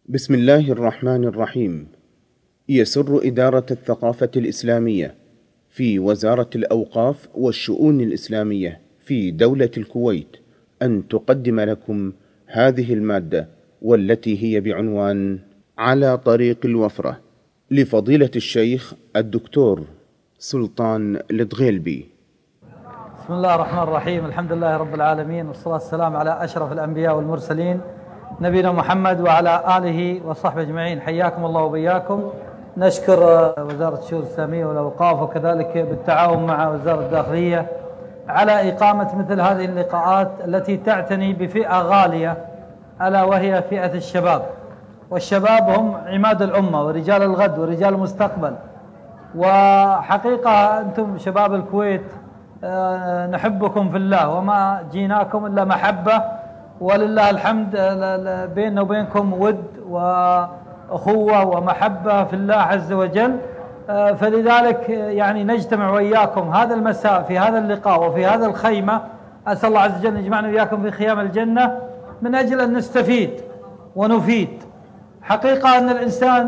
بسم الله الرحمن الرحيم. يسر إدارة الثقافة الإسلامية في وزارة الأوقاف والشؤون الإسلامية في دولة الكويت أن تقدم لكم هذه المادة، والتي هي بعنوان على طريق الوفرة، لفضيلة الشيخ الدكتور سلطان الدغيلبي. بسم الله الرحمن الرحيم. الحمد لله رب العالمين، والصلاة والسلام على أشرف الأنبياء والمرسلين نبينا محمد وعلى آله وصحبه أجمعين. حياكم الله وبياكم. نشكر وزارة الشؤون الإسلامية والأوقاف وكذلك بالتعاون مع وزارة الداخلية على إقامة مثل هذه اللقاءات التي تعتني بفئة غالية، ألا وهي فئة الشباب. والشباب هم عماد الأمة ورجال الغد ورجال المستقبل. وحقيقة أنتم شباب الكويت نحبكم في الله، وما جيناكم إلا محبة، ولله الحمد بيننا وبينكم ود وأخوة ومحبة في الله عز وجل. فلذلك يعني نجتمع وإياكم هذا المساء في هذا اللقاء وفي هذا الخيمة. أسأل الله عز وجل يجمعنا وإياكم في خيام الجنة من أجل أن نستفيد ونفيد. حقيقة أن الإنسان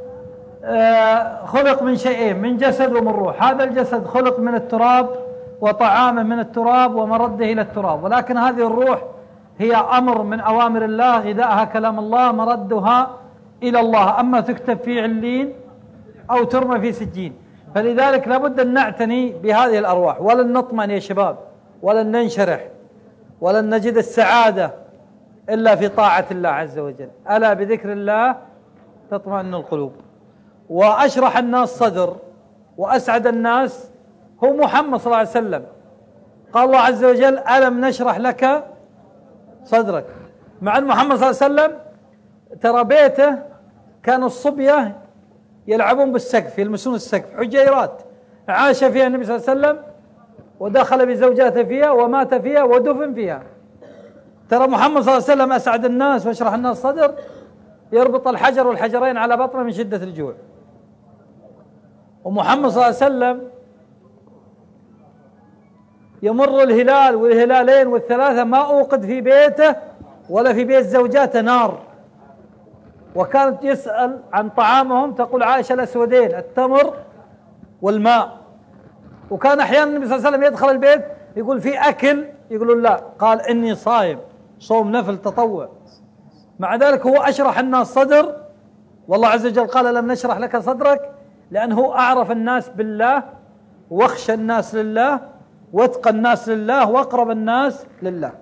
خلق من شيئين، من جسد ومن روح. هذا الجسد خلق من التراب وطعامه من التراب ومرده إلى التراب، ولكن هذه الروح هي أمر من أوامر الله، غذاءها كلام الله، مردها إلى الله، أما تكتب في علين أو ترمى في سجين. فلذلك لابد أن نعتني بهذه الأرواح، ولن نطمئن يا شباب، ولن ننشرح، ولن نجد السعادة إلا في طاعة الله عز وجل. ألا بذكر الله تطمئن القلوب. وأشرح الناس صدر وأسعد الناس هو محمد صلى الله عليه وسلم. قال الله عز وجل: ألم نشرح لك صدرك. مع أن محمد صلى الله عليه وسلم ترى بيته كانوا الصبية يلعبون بالسقف، يلمسون السقف، حجيرات عاش فيها النبي صلى الله عليه وسلم، ودخل بزوجاته فيها ومات فيها ودفن فيها. ترى محمد صلى الله عليه وسلم أسعد الناس واشرح الناس صدر، يربط الحجر والحجرين على بطنه من شدة الجوع. ومحمد صلى الله عليه وسلم يمر الهلال والهلالين والثلاثة ما أوقد في بيته ولا في بيت زوجاته نار. وكانت يسأل عن طعامهم، تقول عائشة: الأسودين، التمر والماء. وكان أحيانا النبي صلى الله عليه وسلم يدخل البيت يقول: في أكل؟ يقولون لا. قال: إني صائم، صوم نفل تطوع. مع ذلك هو أشرح الناس صدر، والله عز وجل قال: لم نشرح لك صدرك، لأنه أعرف الناس بالله واخشى الناس لله واتقى الناس لله واقرب الناس لله.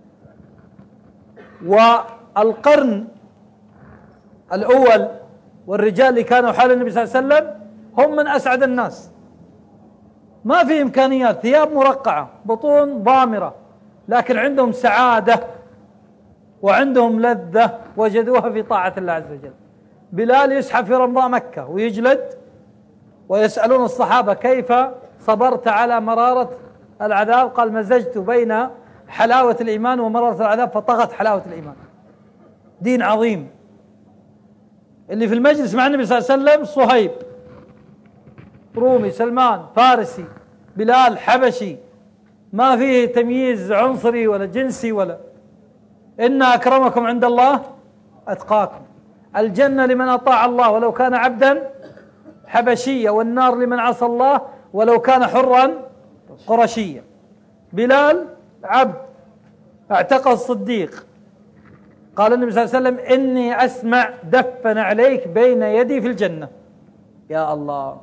والقرن الأول والرجال اللي كانوا حول النبي صلى الله عليه وسلم هم من أسعد الناس. ما في إمكانيات، ثياب مرقعة، بطون ضامرة، لكن عندهم سعادة وعندهم لذة وجدوها في طاعة الله عز وجل. بلال يسحب في رمضاء مكة ويجلد، ويسألون الصحابة: كيف صبرت على مرارة العذاب؟ قال: مزجت بين حلاوة الإيمان ومرارة العذاب فطغت حلاوة الإيمان. دين عظيم. اللي في المجلس مع النبي صلى الله عليه وسلم: صهيب رومي، سلمان فارسي، بلال حبشي، ما فيه تمييز عنصري ولا جنسي ولا. إن أكرمكم عند الله أتقاكم. الجنة لمن أطاع الله ولو كان عبدا حبشيا، والنار لمن عصى الله ولو كان حرا قرشيا. بلال عبد اعتقى الصديق. قال النبي صلى الله عليه وسلم: إني أسمع دفن عليك بين يدي في الجنة. يا الله،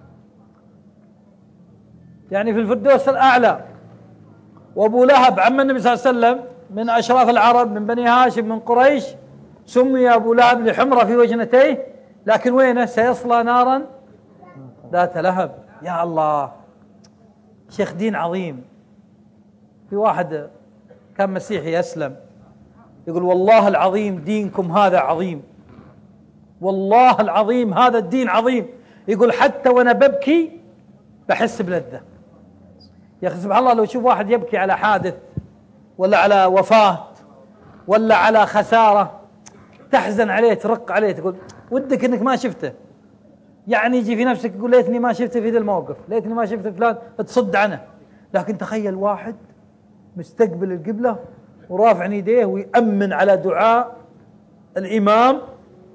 يعني في الفردوس الأعلى. وأبو لهب عم النبي صلى الله عليه وسلم من أشراف العرب، من بني هاشم، من قريش، سمي أبو لهب لحمرة في وجنتيه، لكن وينه؟ سيصلى نارا ذات لهب. يا الله، شيخ دين عظيم. في واحد كان مسيحي أسلم يقول: والله العظيم دينكم هذا عظيم، والله العظيم هذا الدين عظيم. يقول: حتى وأنا ببكي بحس بلذة. يا أخي سبحان الله، لو شوف واحد يبكي على حادث ولا على وفاة ولا على خسارة، تحزن عليه، ترق عليه، تقول ودك إنك ما شفته. يعني يجي في نفسك يقول: ليتني ما شفته في ذا الموقف، ليتني ما شفت فلان، تصد عنه. لكن تخيل واحد مستقبل القبلة ورافع يديه ويأمن على دعاء الإمام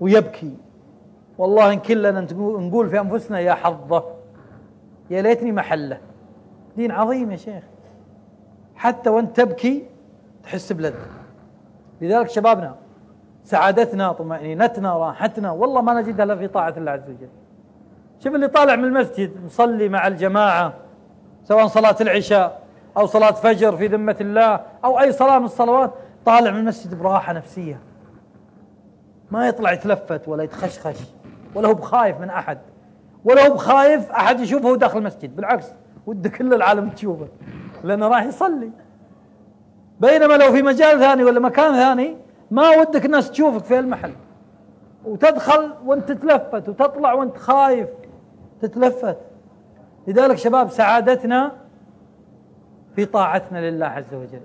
ويبكي. والله إن كلنا نقول في أنفسنا يا حظه، يا ليتني محله. دين عظيم يا شيخ، حتى وانت تبكي تحس بلذة. لذلك شبابنا سعادتنا طمأنينتنا راحتنا والله ما نجدها إلا في طاعة الله عز وجل. شوف اللي طالع من المسجد مصلي مع الجماعة، سواء صلاة العشاء أو صلاة فجر في ذمة الله أو أي صلاة من الصلوات، طالع من المسجد براحة نفسية، ما يطلع يتلفت ولا يتخشخش ولا هو بخايف من أحد ولا هو بخايف أحد يشوفه داخل المسجد. بالعكس ود كل العالم تشوفه لأنه راح يصلي. بينما لو في مجال ثاني ولا مكان ثاني ما ودك الناس تشوفك في المحل، وتدخل وانت تتلفت وتطلع وانت خايف تتلفت. لذلك شباب سعادتنا في طاعتنا لله عز وجل.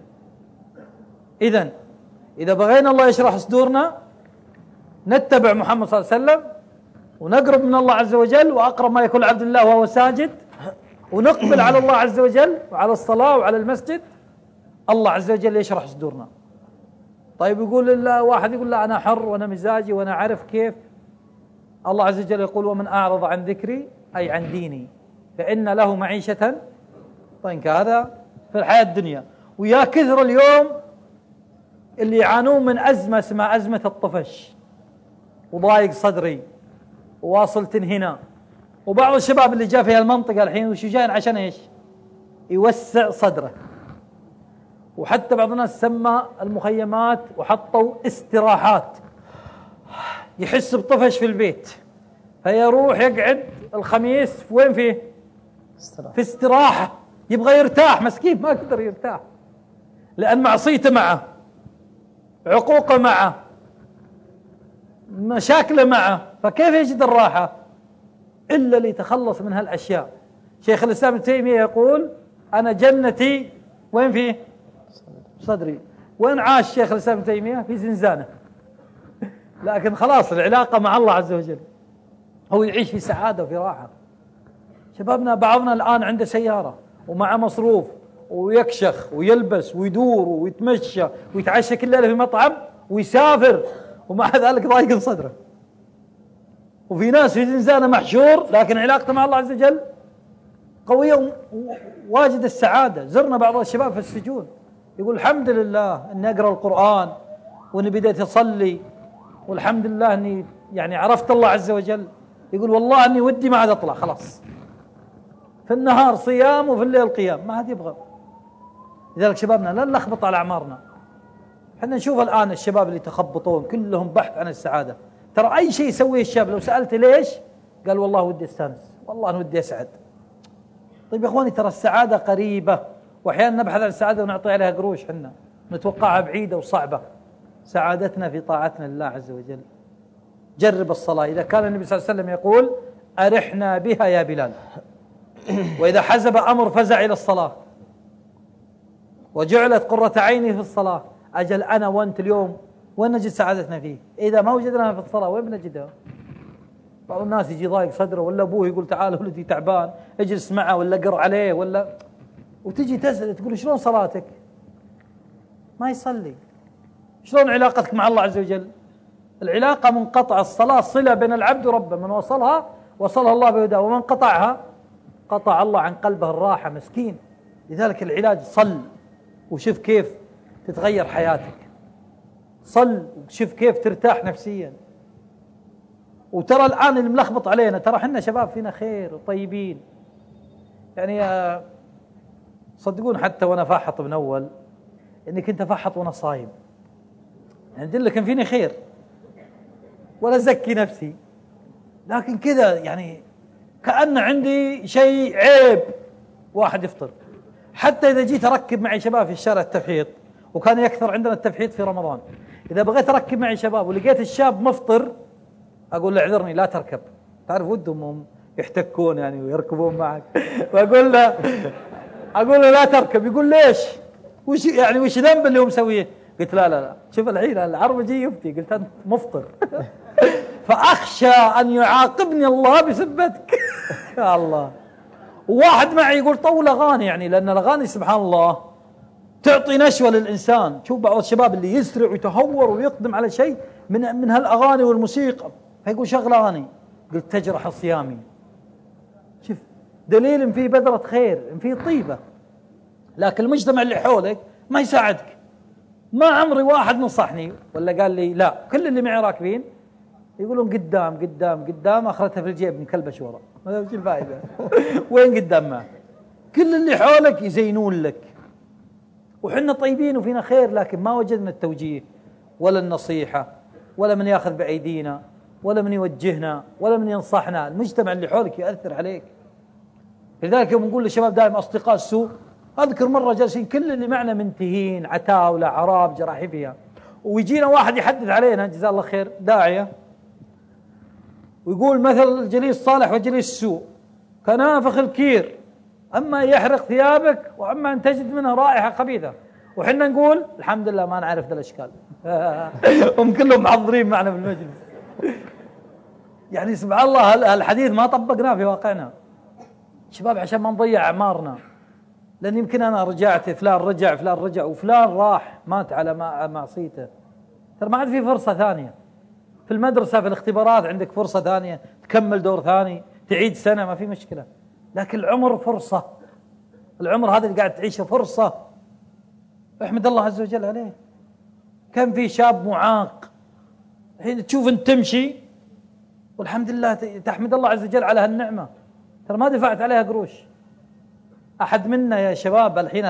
إذا بغينا الله يشرح صدورنا نتبع محمد صلى الله عليه وسلم ونقرب من الله عز وجل، وأقرب ما يكون عبد الله وهو ساجد، ونقبل على الله عز وجل وعلى الصلاة وعلى المسجد، الله عز وجل يشرح صدورنا. طيب يقول واحد يقول لا أنا حر وأنا مزاجي وأنا عارف كيف. الله عز وجل يقول ومن أعرض عن ذكري أي عن ديني فإن له معيشة ضنكا. هذا في الحياة الدنيا. ويا كثر اليوم اللي يعانون من أزمة اسمها أزمة الطفش، وضايق صدري وواصل تنهنا. وبعض الشباب اللي جاء في المنطقة الحين وش جاين عشان إيش؟ يوسع صدره. وحتى بعض الناس سمى المخيمات وحطوا استراحات، يحس بطفش في البيت فيروح يقعد الخميس في وين فيه؟ في استراحة، يبغى يرتاح. مسكين ما يقدر يرتاح لأن معصيته معه، عقوقه معه، مشاكله معه، فكيف يجد الراحة إلا ليتخلص من هالأشياء. شيخ الإسلام ابن تيمية يقول أنا جنتي وين فيه؟ صدري. وين عاش شيخ الإسلام ابن تيمية؟ في زنزانة. لكن خلاص العلاقة مع الله عز وجل، هو يعيش في سعادة وفي راحة. شبابنا بعضنا الآن عنده سيارة ومع مصروف ويكشخ ويلبس ويدور ويتمشى ويتعشى كل ليلة في مطعم ويسافر، ومع ذلك ضايق صدره. وفي ناس في زنزانة محشور لكن علاقته مع الله عز وجل قوية وواجد السعادة. زرنا بعض الشباب في السجون يقول الحمد لله أني أقرأ القرآن وأني بديت أصلي، والحمد لله أني يعني عرفت الله عز وجل. يقول والله أني ودي ما عاد أطلع، خلاص في النهار صيام وفي الليل قيام، ما عاد يبغى. لذلك شبابنا لا نلخبط على أعمارنا. احنا نشوف الآن الشباب اللي تخبطون كلهم بحث عن السعادة. ترى أي شيء يسويه الشاب لو سألته ليش قال والله ودي استانس، والله أنا ودي أسعد. طيب يا أخواني ترى السعادة قريبة، وأحيانا نبحث عن السعادة ونعطي عليها قروش، حنا نتوقعها بعيدة وصعبة. سعادتنا في طاعتنا لله عز وجل. جرب الصلاة. إذا كان النبي صلى الله عليه وسلم يقول أرحنا بها يا بلال، وإذا حزب أمر فزع إلى الصلاة، وجعلت قرة عيني في الصلاة. أجل أنا وأنت اليوم وين نجد سعادتنا فيه؟ إذا ما وجدناها في الصلاة وين بنجدها؟ بعض الناس يجي ضايق صدره ولا أبوه يقول تعال ولدي تعبان اجلس معه ولا قر عليه ولا، وتجي تسأل تقول شلون صلاتك؟ ما يصلي. شلون علاقتك مع الله عز وجل؟ العلاقة منقطعة. الصلاة صلة بين العبد وربه، من وصلها وصلها الله بهداه، ومن قطعها قطع الله عن قلبه الراحة. مسكين. لذلك العلاج صل وشوف كيف تتغير حياتك، صل وشوف كيف ترتاح نفسيا. وترى الآن اللي ملخبط علينا، ترى حنا شباب فينا خير وطيبين يعني. صدقون حتى وانا فاحط من اول اني كنت افحط وانا صايم، يعني ادل لكن فيني خير ولا زكي نفسي، لكن كذا يعني كأن عندي شيء عيب واحد يفطر. حتى إذا جيت أركب معي شباب في الشارع التفحيط، وكان يكثر عندنا التفحيط في رمضان، إذا بغيت أركب معي شباب ولقيت الشاب مفطر أقول له اعذرني لا تركب. تعرف ودهم يحتكون يعني ويركبون معك وأقول له لا تركب. يقول ليش؟ وش يعني وش ذنب اللي هو مسويه؟ قلت لا شوف الحين العربجي يفتي، قلت أنت مفطر فأخشى أن يعاقبني الله بسبتك يا الله. وواحد معي يقول طول أغاني، يعني لأن الأغاني سبحان الله تعطي نشوة للإنسان. شوف بعض الشباب اللي يسرع ويتهور ويقدم على شيء من هالأغاني والموسيقى، فيقول شغل أغاني. قلت تجرح صيامي. شوف دليل إن في بذرة خير، إن في طيبة، لكن المجتمع اللي حولك ما يساعدك. ما عمري واحد نصحني ولا قال لي لا، كل اللي معي راكبين يقولون قدام قدام قدام، اخرتها في الجيب مكلبش ورا، ما وش الفائده؟ وين قدام معك؟ كل اللي حولك يزينون لك، وحنا طيبين وفينا خير، لكن ما وجدنا التوجيه ولا النصيحه ولا من ياخذ بايدينا ولا من يوجهنا ولا من ينصحنا. المجتمع اللي حولك يؤثر عليك. لذلك يوم نقول للشباب دائما اصدقاء السوء، اذكر مره جالسين كل اللي معنا منتهين، عتاوله، عراب، جراحيفيه، ويجينا واحد يحدث علينا جزاه الله خير، داعيه، ويقول مثل الجليس الصالح والجليس السوء كنافخ الكير، اما يحرق ثيابك واما ان تجد منها رائحه خبيثه. وحنا نقول الحمد لله ما نعرف ذا الاشكال. هم كلهم محضرين معنا بالمجلس. يعني سبحان الله الحديث ما طبقناه في واقعنا شباب، عشان ما نضيع اعمارنا. لان يمكن انا رجعت، فلان رجع، فلان رجع، وفلان راح مات على معصيته. ترى ما عاد في فرصه ثانيه. في المدرسه في الاختبارات عندك فرصه ثانيه، تكمل دور ثاني، تعيد سنه، ما في مشكله. لكن العمر فرصه، العمر هذا اللي قاعد تعيشه فرصه. احمد الله عز وجل عليه. كم في شاب معاق الحين تشوف انت تمشي والحمد لله تحمد الله عز وجل على هالنعمه، ترى ما دفعت عليها قروش. احد منا يا شباب الحين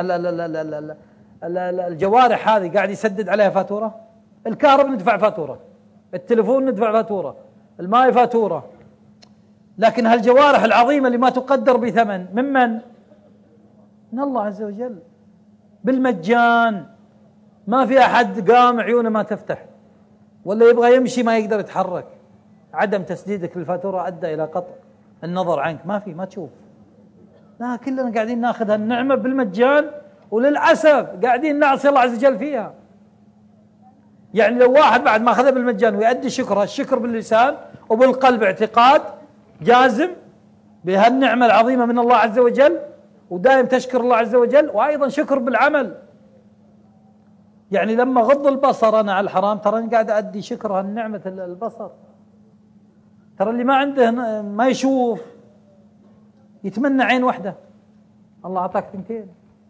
الجوارح هذه قاعد يسدد عليها فاتوره، الكهرباء ندفع فاتوره، التليفون ندفع فاتوره، الماء فاتوره، لكن هالجوارح العظيمه اللي ما تقدر بثمن ممن؟ من الله عز وجل، بالمجان. ما في احد قام عيونه ما تفتح، ولا يبغى يمشي ما يقدر يتحرك. عدم تسديدك للفاتوره ادى الى قطع النظر عنك، ما في، ما تشوف. لا، كلنا قاعدين ناخذ هالنعمه بالمجان، وللاسف قاعدين نعصي الله عز وجل فيها. يعني لو واحد بعد ما اخذها بالمجان ويؤدي شكرها، الشكر باللسان وبالقلب اعتقاد جازم بهالنعمه العظيمه من الله عز وجل، ودائم تشكر الله عز وجل، وايضا شكر بالعمل. يعني لما غض البصر انا على الحرام، ترى قاعد ادي شكر هالنعمه البصر. ترى اللي ما عنده ما يشوف يتمنى عين واحده، الله اعطاك ثنتين.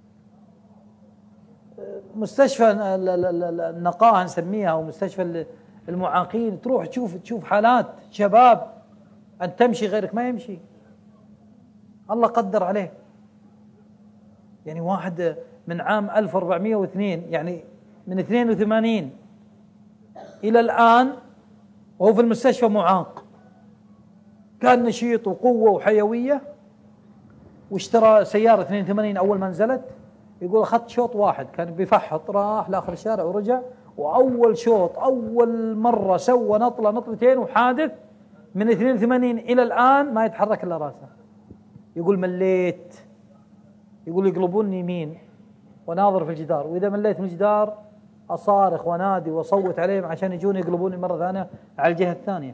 مستشفى النقاهه نسميها، او مستشفى المعاقين، تروح تشوف حالات شباب ان تمشي غيرك ما يمشي، الله قدر عليه. يعني واحد من عام 1402، يعني من 82 الى الان وهو في المستشفى معاق، كان نشيط وقوه وحيويه، واشترى سياره 82 اول ما نزلت. يقول اخذت شوط واحد، كان بيفحط، راح لاخر الشارع ورجع، واول شوط اول مره سوى نطله نطلتين وحادث. من 82 الى الان ما يتحرك الا راسه. يقول مليت، يقول يقلبوني يمين وناظر في الجدار، واذا مليت من الجدار اصارخ ونادي واصوت عليهم عشان يجون يقلبوني مره ثانيه على الجهه الثانيه.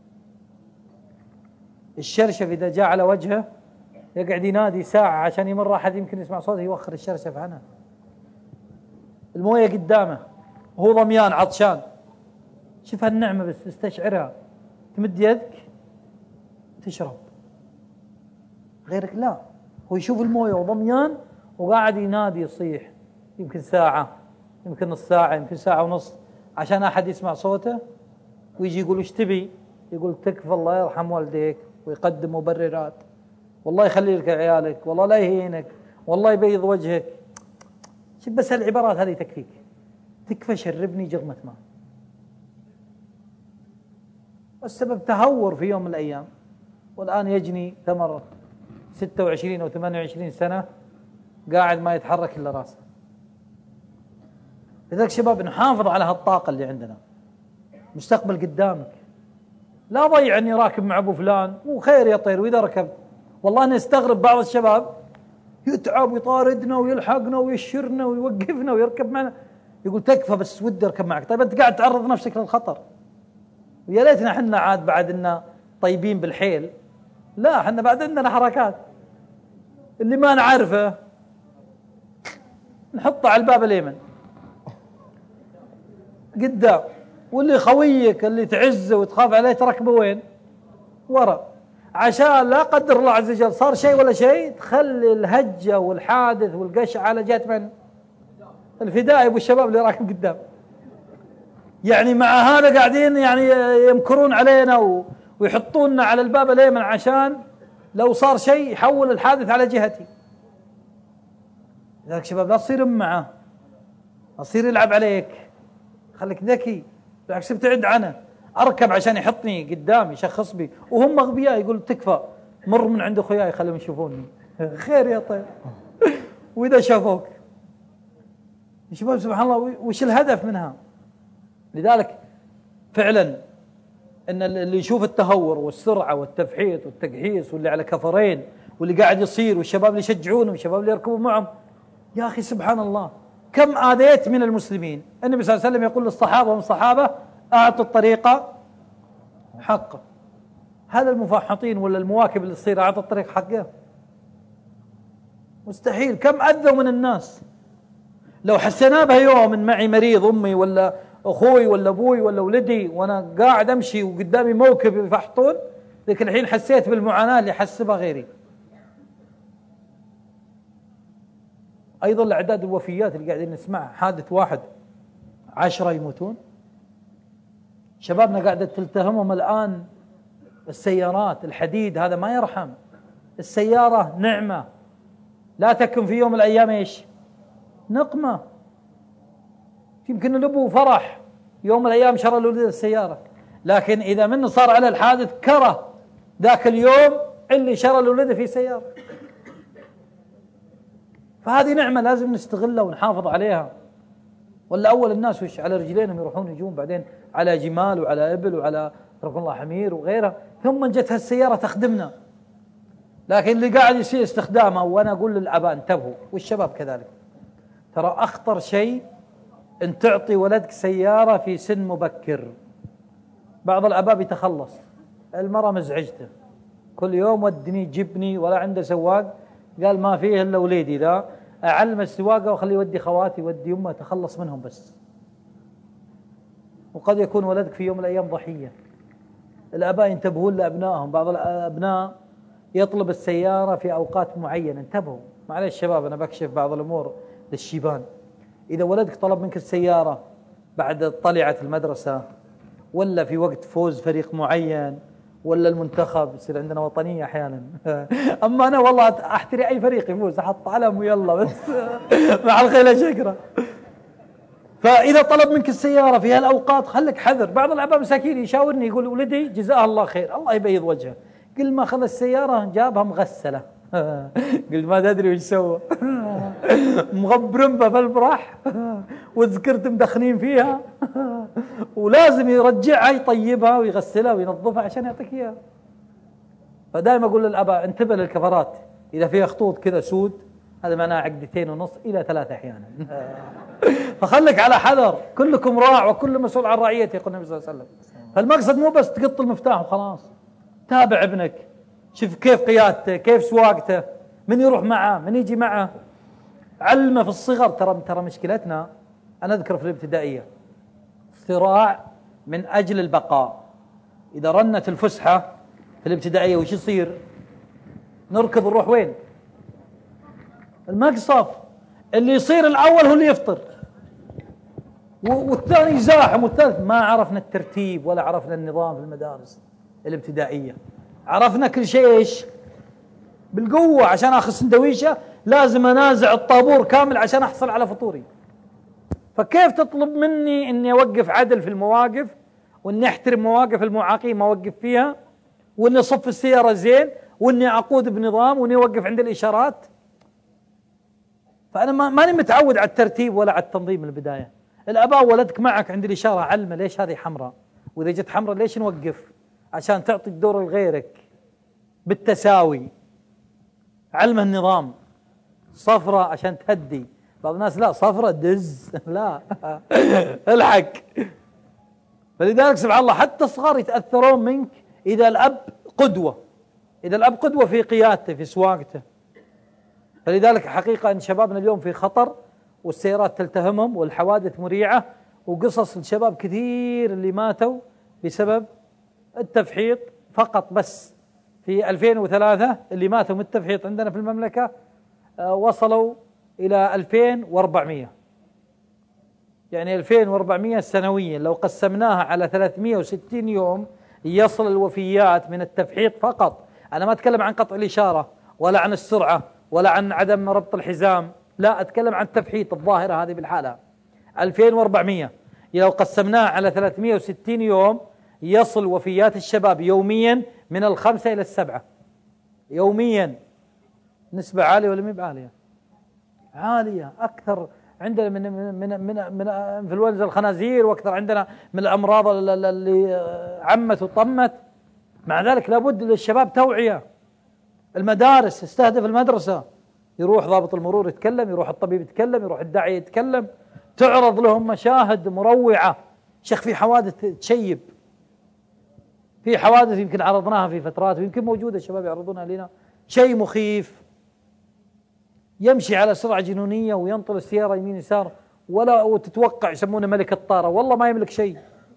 الشرشف اذا جاء على وجهه يقعد ينادي ساعه عشان يمر احد يمكن يسمع صوته يوخر الشرشف عنه. المويه قدامه وهو ضميان عطشان. شوف هالنعمه بس استشعرها، تمد يدك تشرب، غيرك لا، هو يشوف المويه وضميان وقاعد ينادي يصيح، يمكن ساعه، يمكن نص ساعه، يمكن ساعه ونص، عشان احد يسمع صوته ويجي يقول ايش تبي؟ يقول تكفى الله يرحم والديك، ويقدم مبررات، والله يخلي لك عيالك، والله لا يهينك، والله يبيض وجهك. شوف بس هالعبارات هذه تكفيك، تكفى شربني جرمة ماء. والسبب تهور في يوم من الأيام، والآن يجني ثمر 26 أو 28 سنة قاعد ما يتحرك إلا راسه. لذلك شباب نحافظ على هالطاقة اللي عندنا، مستقبل قدامك. لا ضيع اني راكب مع ابو فلان وخير يا طير، واذا ركبت والله انا استغرب بعض الشباب يتعب ويطاردنا ويلحقنا ويشرنا ويوقفنا ويركب معنا، يقول تكفى بس ودي اركب معك. طيب انت قاعد تعرض نفسك للخطر. ويا ليتنا احنا عاد بعد اننا طيبين بالحيل، لا احنا بعد عندنا حركات اللي ما نعرفه نحطه على الباب اليمن قدام، واللي خويك اللي تعزه وتخاف عليه تركبه وين؟ ورا، عشان لا قدر الله عز وجل صار شيء ولا شيء تخلي الهجة والحادث والقشع على جهة من؟ الفدائي والشباب اللي راكب قدام. يعني مع هذا قاعدين يعني يمكرون علينا ويحطوننا على الباب الأيمن عشان لو صار شيء يحول الحادث على جهتي. لذلك شباب لا تصير معه، لا تصير يلعب عليك، خليك ذكي، بالعكس ابتعد عنه. أركب عشان يحطني قدامي يشخص بي، وهم أغبياء يقول تكفى مر من عند أخوياي خليهم يشوفوني. خير يا طيب. وإذا شافوك شباب سبحان الله وش الهدف منها؟ لذلك فعلا ان اللي يشوف التهور والسرعه والتفحيط والتقحيص واللي على كفرين واللي قاعد يصير والشباب اللي يشجعونه والشباب اللي يركبوا معهم، يا اخي سبحان الله كم آذيت من المسلمين. النبي صلى الله عليه وسلم يقول للصحابه والصحابه اعطوا الطريق حقه. هذا المفحطين ولا المواكب اللي تصير اعطوا الطريق حقه؟ مستحيل. كم اذوا من الناس. لو حسينا بها يوم من معي مريض امي ولا اخوي ولا ابوي ولا ولدي وانا قاعد امشي وقدامي موكب يفحطون، لكن الحين حسيت بالمعاناه اللي حس بها غيري. ايضا الاعداد الوفيات اللي قاعدين نسمعها، حادث واحد 10 يموتون. شبابنا قاعده تلتهمهم الان السيارات، الحديد هذا ما يرحم. السياره نعمه لا تكن في يوم من الايام ايش؟ نقمه. يمكن الابو فرح يوم من الايام شرى له السياره، لكن اذا منه صار على الحادث كره ذاك اليوم اللي شرى له في سياره. فهذه نعمه لازم نستغلها ونحافظ عليها. ولا اول الناس وش على رجلينهم يروحون يجون، بعدين على جمال وعلى ابل وعلى رحم الله حمير وغيرها، ثم جت هالسياره تخدمنا. لكن اللي قاعد يصير استخدامها، وانا اقول للاباء انتبهوا والشباب كذلك، ترى اخطر شيء ان تعطي ولدك سياره في سن مبكر. بعض الاباء بيتخلص، المراه مزعجته كل يوم ودني جبني ولا عنده سواق، قال ما فيه الا وليدي ذا، اعلم السواقه وخليه يودي خواتي يودي امه، تخلص منهم بس. وقد يكون ولدك في يوم من الايام ضحيه. الاباء ينتبهون لابنائهم. بعض الابناء يطلب السياره في اوقات معينه، انتبهوا. معلش شباب انا بكشف بعض الامور للشيبان. إذا ولدك طلب منك السيارة بعد طلعة المدرسة، ولا في وقت فوز فريق معين، ولا المنتخب، يصير عندنا وطنية أحيانا. أما أنا والله أحتري أي فريق يفوز، أحط علم ويلا بس مع الخيلة شكرا. فإذا طلب منك السيارة في هالأوقات خلك حذر. بعض الآباء مساكين يشاورني يقول ولدي جزاه الله خير الله يبيض وجهه، قل ما خذ السيارة جابها مغسلة. قلت ما تدري وش سوى. مغبرن بالبرح وذكرت مدخنين فيها، ولازم يرجعها يطيبها ويغسلها وينظفها عشان يعطيك اياها. فدائما اقول للاباء انتبه للكفرات، اذا فيها خطوط كذا سود هذا معناه 2.5 إلى 3 احيانا. فخلك على حذر. كلكم راع وكل مسؤول عن رعيته يقول النبي صلى الله عليه وسلم. فالمقصد مو بس تقط المفتاح وخلاص، تابع ابنك، شوف كيف قيادته، كيف سواقته، من يروح معه، من يجي معه، علمه في الصغر. ترى مشكلتنا، أنا أذكر في الابتدائية صراع من أجل البقاء. إذا رنت الفسحة في الابتدائية وش يصير؟ نركض نروح وين؟ المقصف. اللي يصير الأول هو اللي يفطر، والثاني يزاحم، والثالث. ما عرفنا الترتيب ولا عرفنا النظام في المدارس الابتدائية. عرفنا كل شيء ايش؟ بالقوة. عشان اخذ سندويشة لازم انازع الطابور كامل عشان احصل على فطوري. فكيف تطلب مني اني اوقف عدل في المواقف، واني احترم مواقف المعاقين ما اوقف فيها، واني اصف السيارة زين، واني اقود بنظام، واني اوقف عند الاشارات؟ فانا ماني متعود على الترتيب ولا على التنظيم من البداية. الاباء ولدك معك عند الاشارة علمه ليش هذه حمراء، واذا جت حمراء ليش نوقف، عشان تعطي الدور لغيرك بالتساوي. علمه النظام. صفرة عشان تهدي. بعض الناس لا صفرة دز. لا الحق. فلذلك سبحان الله حتى الصغار يتأثرون منك إذا الأب قدوة، إذا الأب قدوة في قيادته في سواقته. فلذلك حقيقة أن شبابنا اليوم في خطر، والسيارات تلتهمهم، والحوادث مريعة، وقصص الشباب كثير اللي ماتوا بسبب التفحيط فقط. بس في 2003 اللي ماتوا من التفحيط عندنا في المملكة وصلوا إلى 2400، يعني 2400 سنويا. لو قسمناها على 360 يوم يصل الوفيات من التفحيط فقط. أنا ما أتكلم عن قطع الإشارة ولا عن السرعة ولا عن عدم ربط الحزام، لا، أتكلم عن التفحيط الظاهرة هذه بالحالة 2400. لو قسمناها على 360 يوم يصل وفيات الشباب يوميا من 5 إلى 7 يوميا. نسبة عالية ولا مي عالية؟ عالية أكثر عندنا من انفلونزا الخنازير، واكثر عندنا من الامراض اللي عمت وطمت. مع ذلك لابد للشباب توعية. المدارس استهدف المدرسة، يروح ضابط المرور يتكلم، يروح الطبيب يتكلم، يروح الداعية يتكلم، تعرض لهم مشاهد مروعة. شيخ في حوادث تشيب، في حوادث يمكن عرضناها في فترات ويمكن موجودة الشباب يعرضونها لنا، شيء مخيف. يمشي على سرعة جنونية وينطر السيارة يمين يسار، وتتوقع يسمونه ملك الطارة، والله ما يملك شيء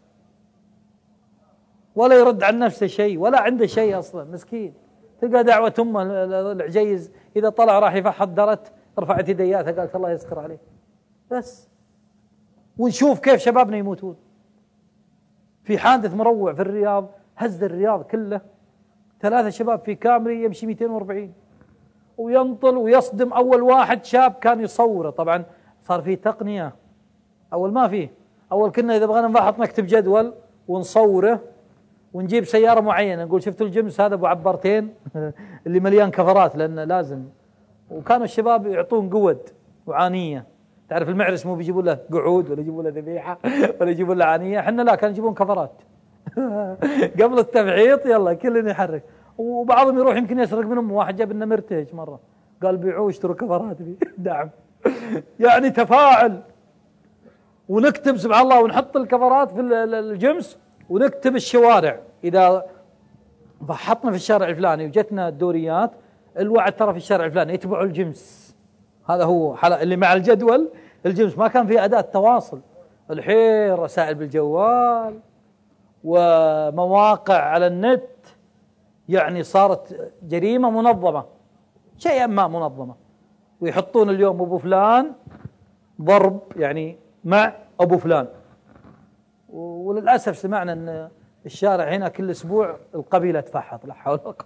ولا يرد عن نفسه شيء ولا عنده شيء أصلا، مسكين. تلقى دعوة أمه العجيز إذا طلع راح يفحط درت، رفعت يدياتها قالت الله يسكر عليه بس. ونشوف كيف شبابنا يموتون. في حادث مروع في الرياض هز الرياض كله، 3 شباب في كامري يمشي 240 وينطل ويصدم. أول واحد شاب كان يصوره، طبعا صار فيه تقنية، أول ما فيه. أول كنا إذا بغينا نفحط نكتب جدول ونصوره ونجيب سيارة معينة نقول شفتوا الجمس هذا أبو عبارتين اللي مليان كفرات، لأنه لازم. وكانوا الشباب يعطون قود وعانية. تعرف المعرس مو بيجيبوا له قعود ولا يجيبوا له ذبيحة ولا يجيبوا له عانية، احنا لا، كانوا يجيبون كفرات قبل التبعيط يلا كلنا يحرك. وبعضهم يروح يمكن يسرق من امه. واحد جاب لنا مرتهج مرة قال بيعوه اشتروا كفرات دعم يعني تفاعل. ونكتب سبحان الله ونحط الكفرات في الجمس ونكتب الشوارع. إذا فحطنا في الشارع الفلاني وجتنا الدوريات الوعد ترى في الشارع الفلاني يتبعوا الجمس. هذا هو اللي مع الجدول الجمس. ما كان في أداة تواصل. الحين رسائل بالجوال ومواقع على النت، يعني صارت جريمة منظمة شيئا ما منظمة. ويحطون اليوم أبو فلان ضرب يعني مع أبو فلان. وللأسف سمعنا أن الشارع هنا كل أسبوع القبيلة تفحط. لا حول ولا قوة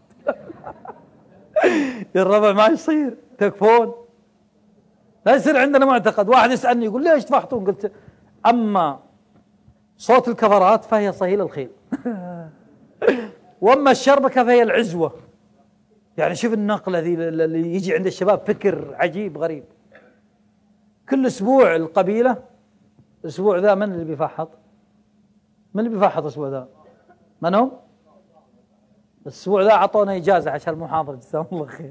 يا الربع ما يصير تكفون. لا يصير عندنا معتقد. واحد يسألني يقول ليش تفحطون؟ قلت أما صوت الكفرات فهي صهيل الخيل وأما الشربكة فهي العزوة. يعني شوف النقلة ذي اللي يجي عند الشباب، فكر عجيب غريب. كل أسبوع القبيلة. الأسبوع ذا من اللي بيفحط؟ من اللي بيفحط الأسبوع ذا؟ من هم؟ الأسبوع ذا عطونا إجازة عشان المحاضرة جزاهم الله خير.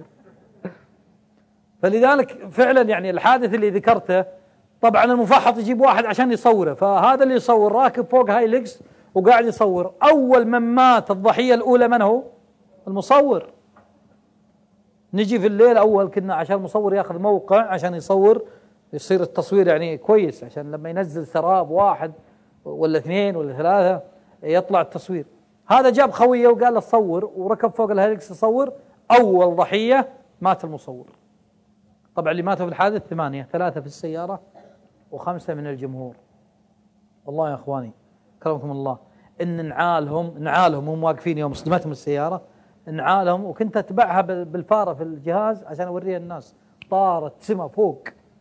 فلذلك فعلا يعني الحادث اللي ذكرته، طبعا المفحط يجيب واحد عشان يصوره، فهذا اللي يصور راكب فوق هايلكس وقاعد يصور. أول من مات الضحية الأولى من هو؟ المصور. نجي في الليل أول كنا عشان المصور يأخذ موقع عشان يصور، يصير التصوير يعني كويس، عشان لما ينزل سراب 1 ولا 2 ولا 3 يطلع التصوير. هذا جاب خويه وقال له صور، وركب فوق الهيلكس يصور. أول ضحية مات المصور. طبعا اللي ماتوا في الحادث 8، 3 في السيارة و5 من الجمهور. والله يا أخواني كرمكم الله إن نعالهم هم واقفين يوم صدمتهم السيارة، نعالهم. وكنت أتبعها بالفارة في الجهاز عشان أوريها الناس، طارت سما فوق.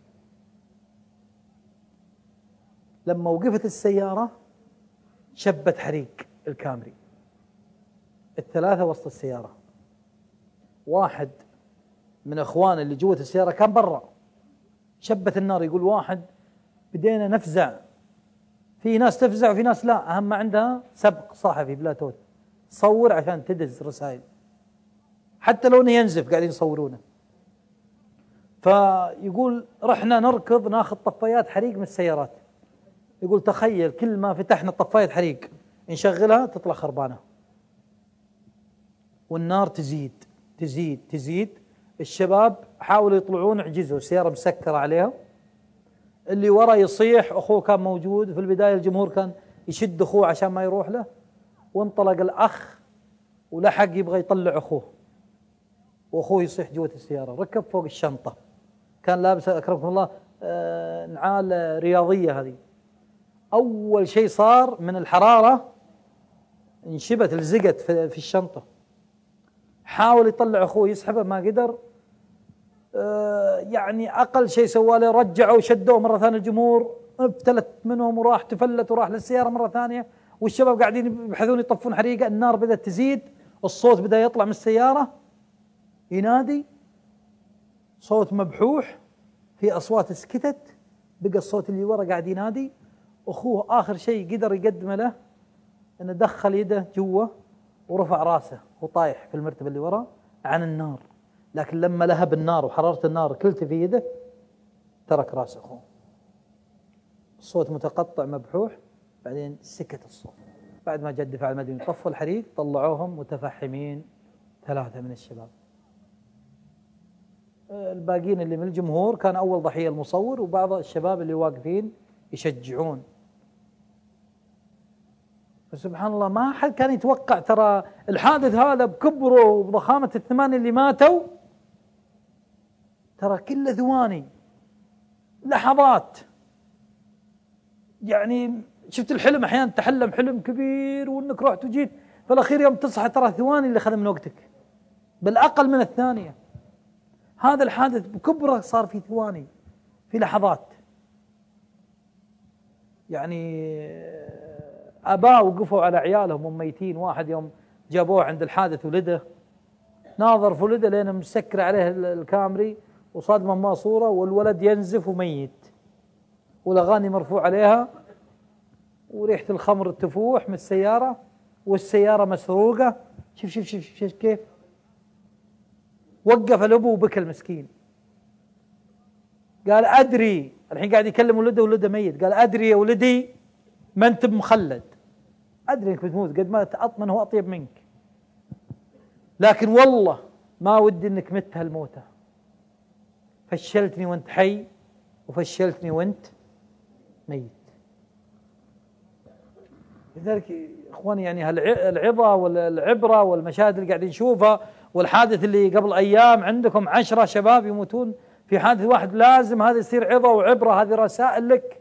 لما وقفت السيارة شبت حريق الكامري، ال3 وسط السيارة. واحد من أخوان اللي جوة السيارة كان برا، شبت النار. يقول واحد بدينا نفزع. في ناس تفزع وفي ناس لا، أهم ما عندها سبق صحفي بلا توت تصور عشان تدز رسائل، حتى لو انه ينزف قاعدين يصورونه. فيقول رحنا نركض ناخذ طفايات حريق من السيارات. يقول تخيل كل ما فتحنا طفاية حريق نشغلها تطلع خربانة، والنار تزيد تزيد تزيد. الشباب حاولوا يطلعون عجزوا، السيارة مسكرة عليهم. اللي ورا يصيح، أخوه كان موجود في البداية، الجمهور كان يشد أخوه عشان ما يروح له، وانطلق الأخ ولحق يبغى يطلع أخوه، وأخوه يصيح جوة السيارة، ركب فوق الشنطة، كان لابس أكرمكم الله نعال رياضية هذه. أول شيء صار من الحرارة انشبت لزقت في الشنطة، حاول يطلع أخوه يسحبه ما قدر، يعني أقل شيء سواله رجعوا وشدوه مرة ثانية، الجمهور ابتلت منهم وراح تفلت وراح للسيارة مرة ثانية، والشباب قاعدين يبحثون يطفون حريقة، النار بدأت تزيد، الصوت بدأ يطلع من السيارة ينادي، صوت مبحوح، في أصوات سكتت، بقى الصوت اللي ورا قاعد ينادي. أخوه آخر شيء قدر يقدمه له أنه دخل يده جوا ورفع راسه وطايح في المرتبة اللي ورا عن النار، لكن لما لهب النار وحرارة النار كلته في يده ترك راس أخوه. الصوت متقطع مبحوح، بعدين سكت الصوت. بعد ما جاء الدفاع المدني طفوا الحريق، طلعوهم متفحمين 3 من الشباب. الباقيين اللي من الجمهور كان أول ضحية المصور وبعض الشباب اللي واقفين يشجعون. فسبحان الله ما حد كان يتوقع ترى الحادث هذا بكبره وبضخامة ال8 اللي ماتوا، ترى كله ثواني لحظات. يعني شفت الحلم أحيانا تحلم حلم كبير وإنك رحت وجيت، في الأخير يوم تصحى ترى ثواني اللي خذ من وقتك، بالأقل من الثانية. هذا الحادث بكبره صار في ثواني، في لحظات. يعني أباء وقفوا على عيالهم وميتين. واحد يوم جابوه عند الحادث ولده، ناظر في ولده لأنه مسكر عليه الكامري وصادمه ما صورة، والولد ينزف وميت، والأغاني مرفوع عليها، وريحة الخمر تفوح من السيارة، والسيارة مسروقة. شوف شوف شوف شوف كيف وقف الأبو وبكى المسكين. قال أدري، الحين قاعد يكلم ولده ولده ميت، قال أدري يا ولدي ما أنت مخلد، أدري أنك بتموت قد ما أطمن هو أطيب منك، لكن والله ما ودي أنك مت هالموتة. فشلتني وأنت حي وفشلتني وأنت ميت. لذلك إخواني يعني العظة والعبرة والمشاهد اللي قاعدين نشوفها، والحادث اللي قبل أيام عندكم 10 شباب يموتون في حادث واحد، لازم هذا يصير عظة وعبرة. هذه رسائل لك،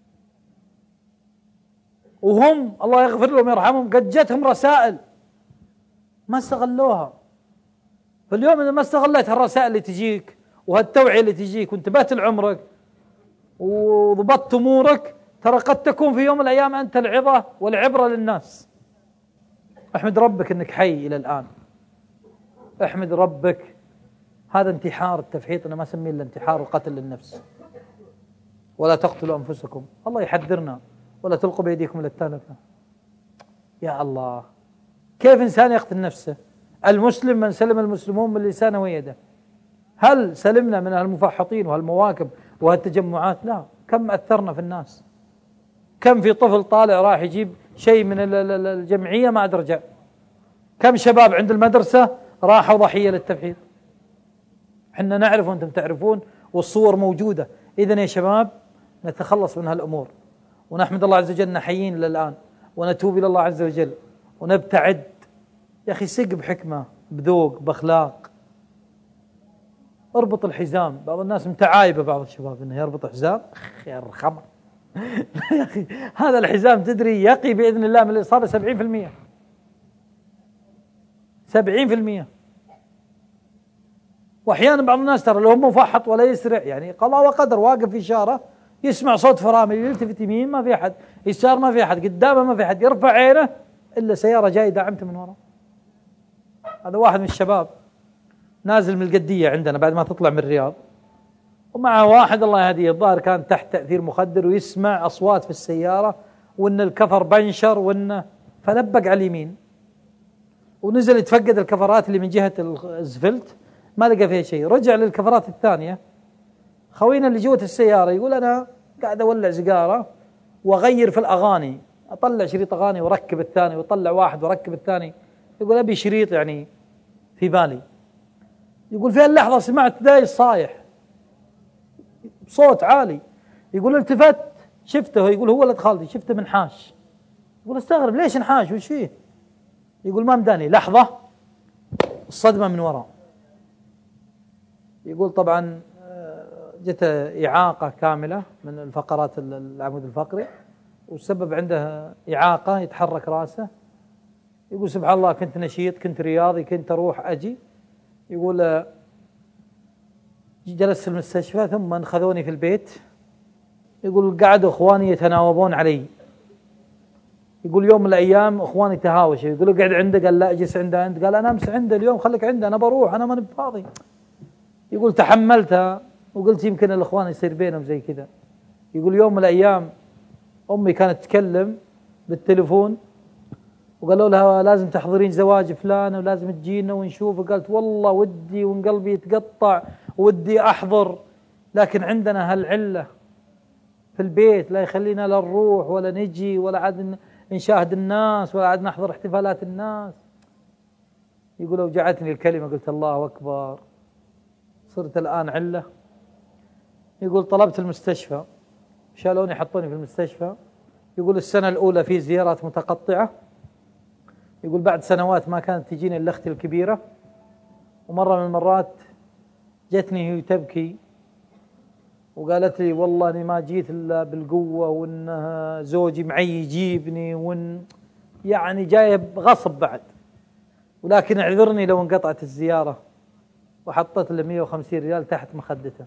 وهم الله يغفر لهم يرحمهم قد جتهم رسائل ما استغلوها. فاليوم إذا ما استغلت هالرسائل اللي تجيك وهالتوعية اللي تجيك وانتبهت لعمرك وضبطت أمورك، ترى قد تكون في يوم من الأيام أنت العظة والعبرة للناس. احمد ربك أنك حي إلى الآن، احمد ربك. هذا انتحار التفحيط، أنا ما أسميه إلا انتحار وقتل للنفس. ولا تقتلوا أنفسكم، الله يحذرنا، ولا تلقوا بأيديكم إلى التهلكة. يا الله، كيف إنسان يقتل نفسه؟ المسلم من سلم المسلمون من لسانه ويده. هل سلمنا من هالمفحطين وهالمواكب وهالتجمعات؟ لا. كم أثرنا في الناس؟ كم في طفل طالع راح يجيب شيء من الجمعية ما أدرجه؟ كم شباب عند المدرسة راحوا ضحية للتفحيط؟ حنا نعرف وأنتم تعرفون، والصور موجودة. إذن يا شباب نتخلص من هالأمور، ونحمد الله عز وجل حيين للآن، ونتوب إلى الله عز وجل، ونبتعد. يا أخي سق بحكمة، بذوق، بأخلاق. اربط الحزام. بعض الناس متعايبة، بعض الشباب إنه يربط حزام، يا الخمر. يا أخي هذا الحزام تدري يقي بإذن الله من الإصابة 70%. 70%. وأحيانا بعض الناس ترى لو مفحط ولا يسرع، يعني قضاء وقدر، واقف في إشارة يسمع صوت فرامل، يلتفت يمين ما في أحد، يسار ما في أحد، قدامه ما في أحد، يرفع عينه إلا سيارة جاي دعمته من وراء. هذا واحد من الشباب نازل من القدية عندنا بعد ما تطلع من الرياض، ومع واحد الله يهديه الظاهر كان تحت تأثير مخدر، ويسمع أصوات في السيارة وإن الكفر بنشر وإن، فلبق على اليمين ونزل يتفقد الكفرات اللي من جهة الزفلت، ما لقى فيها شيء. رجع للكفرات الثانية، خوينا اللي جوة السيارة يقول أنا قاعد أولع سيجارة وأغير في الأغاني، أطلع شريط أغاني وركب الثاني، وأطلع واحد وركب الثاني. يقول أبي شريط يعني في بالي. يقول في اللحظة سمعت دايس صايح بصوت عالي، يقول التفت شفته، يقول هو ولد خالتي، شفته منحاش. يقول استغرب ليش انحاش وش فيه؟ يقول ما مداني لحظة الصدمة من وراء. يقول طبعا جت إعاقة كاملة من الفقرات العمود الفقري، وسبب عنده إعاقة يتحرك راسه. يقول سبحان الله كنت نشيط، كنت رياضي، كنت أروح أجي. يقول جلست في المستشفى ثم أخذوني في البيت. يقول قعدوا إخواني يتناوبون علي. يقول يوم من الأيام إخواني تهاوشوا، يقولوا قاعد عنده، قال لا اجلس عنده أنت، قال أنا أمس عنده اليوم خليك عنده، أنا بروح أنا ماني فاضي. يقول تحملتها وقلت يمكن الإخوان يصير بينهم زي كذا. يقول يوم من الأيام أمي كانت تتكلم بالتليفون وقالوا لها لازم تحضرين زواج فلان ولازم تجينا ونشوفه. قالت والله ودي وقلبي يتقطع ودي أحضر، لكن عندنا هالعلة في البيت لا يخلينا لا نروح ولا نجي ولا عاد نشاهد الناس ولا عاد نحضر احتفالات الناس. يقول وجعتني الكلمة قلت الله أكبر، صرت الآن علة. يقول طلبت المستشفى، شالوني حطوني في المستشفى. يقول السنة الأولى في زيارات متقطعة. يقول بعد سنوات ما كانت تجيني إلا أختي الكبيرة، ومرة من المرات جتني هي تبكي وقالت لي والله أني ما جيت إلا بالقوة، وإن زوجي معي يجيبني، وإن يعني جايب غصب بعد، ولكن اعذرني لو انقطعت الزيارة. وحطت له 150 ريال تحت مخدته.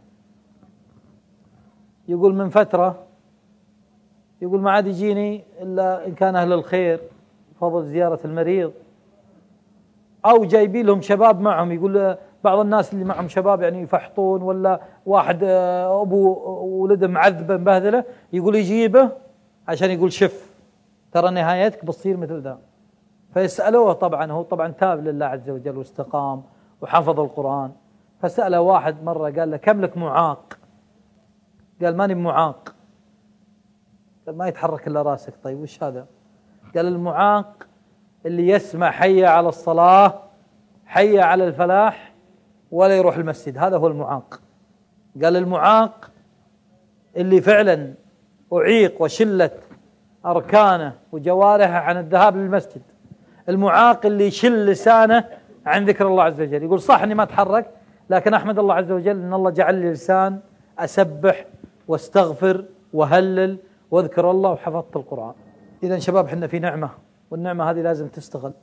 يقول من فترة يقول ما عاد يجيني إلا إن كان أهل الخير فضل زيارة المريض، أو جايبين لهم شباب معهم. يقول بعض الناس اللي معهم شباب يعني يفحطون، ولا واحد أبو ولده معذبة مبهذلة، يقول يجيبه عشان يقول شف ترى نهايتك بتصير مثل ذا. فيسألوه، طبعا هو طبعا تاب لله عز وجل واستقام وحفظ القرآن. فسأله واحد مرة قال له كم لك معاق؟ قال ماني معاق. قال ما يتحرك إلا راسك. طيب وش هذا؟ قال المعاق اللي يسمع حي على الصلاة حي على الفلاح ولا يروح المسجد، هذا هو المعاق. قال المعاق اللي فعلا أعيق وشلت أركانه وجوارحه عن الذهاب للمسجد، المعاق اللي يشل لسانه عن ذكر الله عز وجل. يقول صح أني ما أتحرك، لكن أحمد الله عز وجل أن الله جعل لي لسان أسبح واستغفر وهلل واذكر الله وحفظت القرآن. إذا شباب حنا في نعمة، والنعمة هذه لازم تستغل.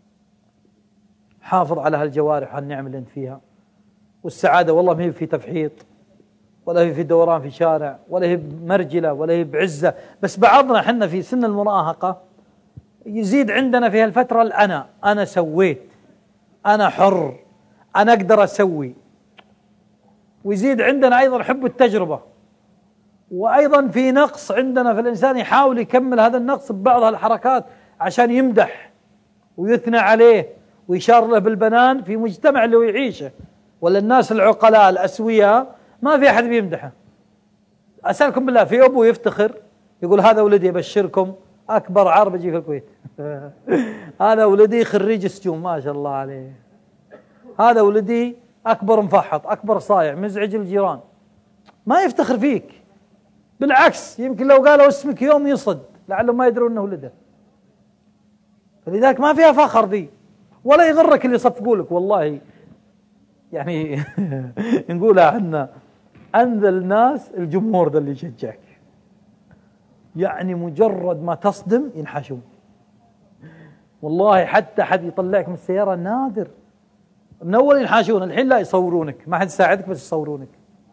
حافظ على هالجوارح والنعم اللي انت فيها. والسعادة والله ما هي في تفحيط، ولا هي في دوران في شارع، ولا هي بمرجلة، ولا هي بعزة. بس بعضنا حنا في سن المراهقة يزيد عندنا في هالفترة أنا سويت، أنا حر، أنا أقدر أسوي. ويزيد عندنا أيضا حب التجربة، وأيضا في نقص عندنا في الإنسان يحاول يكمل هذا النقص ببعض الحركات عشان يمدح ويثنى عليه ويشار له بالبنان في مجتمع اللي هو يعيشه. ولا الناس العقلاء الأسوياء ما في أحد بيمدحه. أسألكم بالله، في أبو يفتخر يقول هذا ولدي أبشركم أكبر عار بيجي في الكويت هذا ولدي خريج سجون ما شاء الله عليه، هذا ولدي أكبر مفحط، أكبر صايع مزعج الجيران. ما يفتخر فيك، بالعكس يمكن لو قالوا اسمك يوم يصد لعلهم ما يدرون أنه ولده. فلذلك ما فيها فخر دي، ولا يغرك اللي يصفقوا لك. والله يعني نقولها عنا أنذل الناس الجمهور ده اللي يشجعك، يعني مجرد ما تصدم ينحشون. والله حتى حد يطلعك من السيارة نادر، من أول ينحاشون، الحين لا يصورونك، ما حد يساعدك بس يصورونك.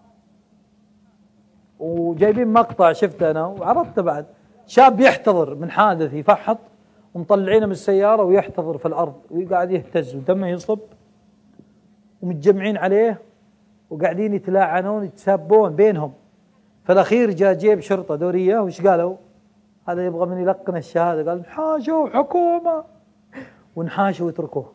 وجايبين مقطع شفته أنا وعرضته بعد، شاب يحتضر من حادث يفحط ومطلعينه من السيارة ويحتضر في الأرض ويقعد يهتز ودمه يصب، ومتجمعين عليه وقاعدين يتلاعنون يتسابون بينهم. فالأخير جاء جيب شرطة دورية، وش قالوا؟ هذا يبغى من يلقن الشهادة. قال انحاشوا حكومة، وانحاشوا ويتركوه.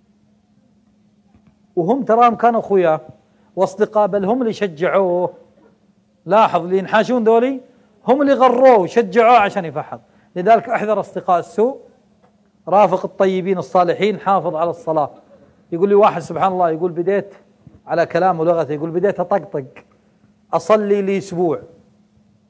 وهم تراهم كانوا أخويا واصدقاء، بل هم اللي شجعوه. لاحظ اللي ينحاشون ذولي هم اللي غروه وشجعوه عشان يفحط. لذلك احذر أصدقاء السوء، رافق الطيبين الصالحين، حافظ على الصلاة. يقول لي واحد سبحان الله، يقول بديت على كلام ولغته، يقول بديت أطقطق أصلي لي أسبوع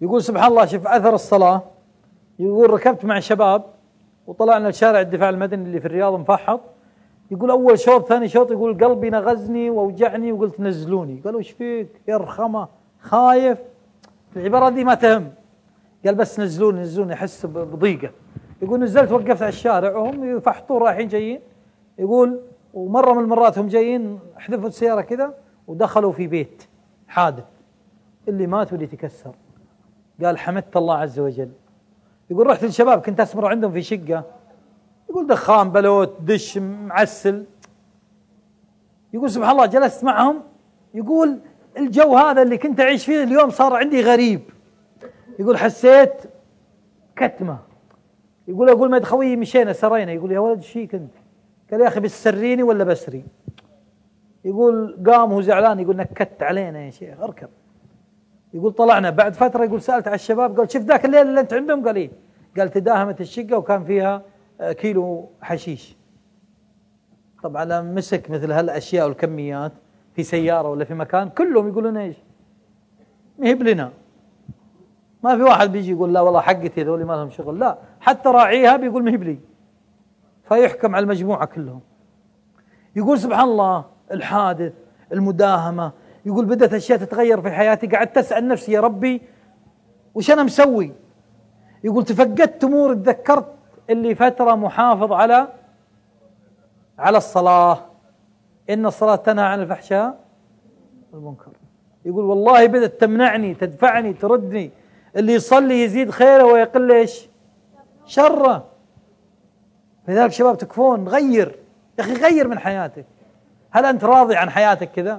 يقول سبحان الله شوف أثر الصلاة. يقول ركبت مع شباب وطلعنا لشارع الدفاع المدني اللي في الرياض مفحط. يقول أول شوط ثاني شوط يقول قلبي نغزني ووجعني وقلت نزلوني. قالوا ايش فيك يا رخمة خايف؟ العبارة دي ما تهم. قال بس نزلوني أحس بضيقة. يقول نزلت وقفت على الشارع وهم يفحطون رايحين جايين. يقول ومرة من المرات هم جايين حذفوا السيارة كذا ودخلوا في بيت حادث، اللي مات واللي تكسر. قال حمدت الله عز وجل. يقول رحت للشباب كنت أسمر عندهم في شقة، يقول دخان بلوت دش معسل. يقول سبحان الله جلست معهم. يقول الجو هذا اللي كنت أعيش فيه اليوم صار عندي غريب. يقول حسيت كتمة. يقول أقول ما خويي مشينا سرينا. يقول يا ولد شي كنت؟ قال يا أخي بتسريني ولا بسري؟ يقول قام هو زعلان يقول نكت علينا يا شيخ اركب. يقول طلعنا بعد فترة يقول سألت على الشباب قال شوف ذاك الليل اللي أنت عندهم؟ قال إيه. قال تداهمت الشقة وكان فيها كيلو حشيش. طبعا لما مسك مثل هالأشياء والكميات في سيارة ولا في مكان كلهم يقولون إيش مهب لنا. ما في واحد بيجي يقول لا والله حقتي هذول ما لهم شغل، لا حتى راعيها بيقول مهب لي، فيحكم على المجموعة كلهم. يقول سبحان الله الحادث المداهمة. يقول بدأت أشياء تتغير في حياتي، قعدت أسأل نفسي يا ربي وش أنا مسوي. يقول تفقدت أمور، تذكرت اللي فترة محافظ على الصلاة، إن الصلاة تنهى عن الفحشاء والمنكر. يقول والله بدأت تمنعني تدفعني تردني، اللي يصلي يزيد خيره ويقل إيش شره. لذلك شباب تكفون غير يا أخي، غير من حياتك. هل أنت راضي عن حياتك كذا؟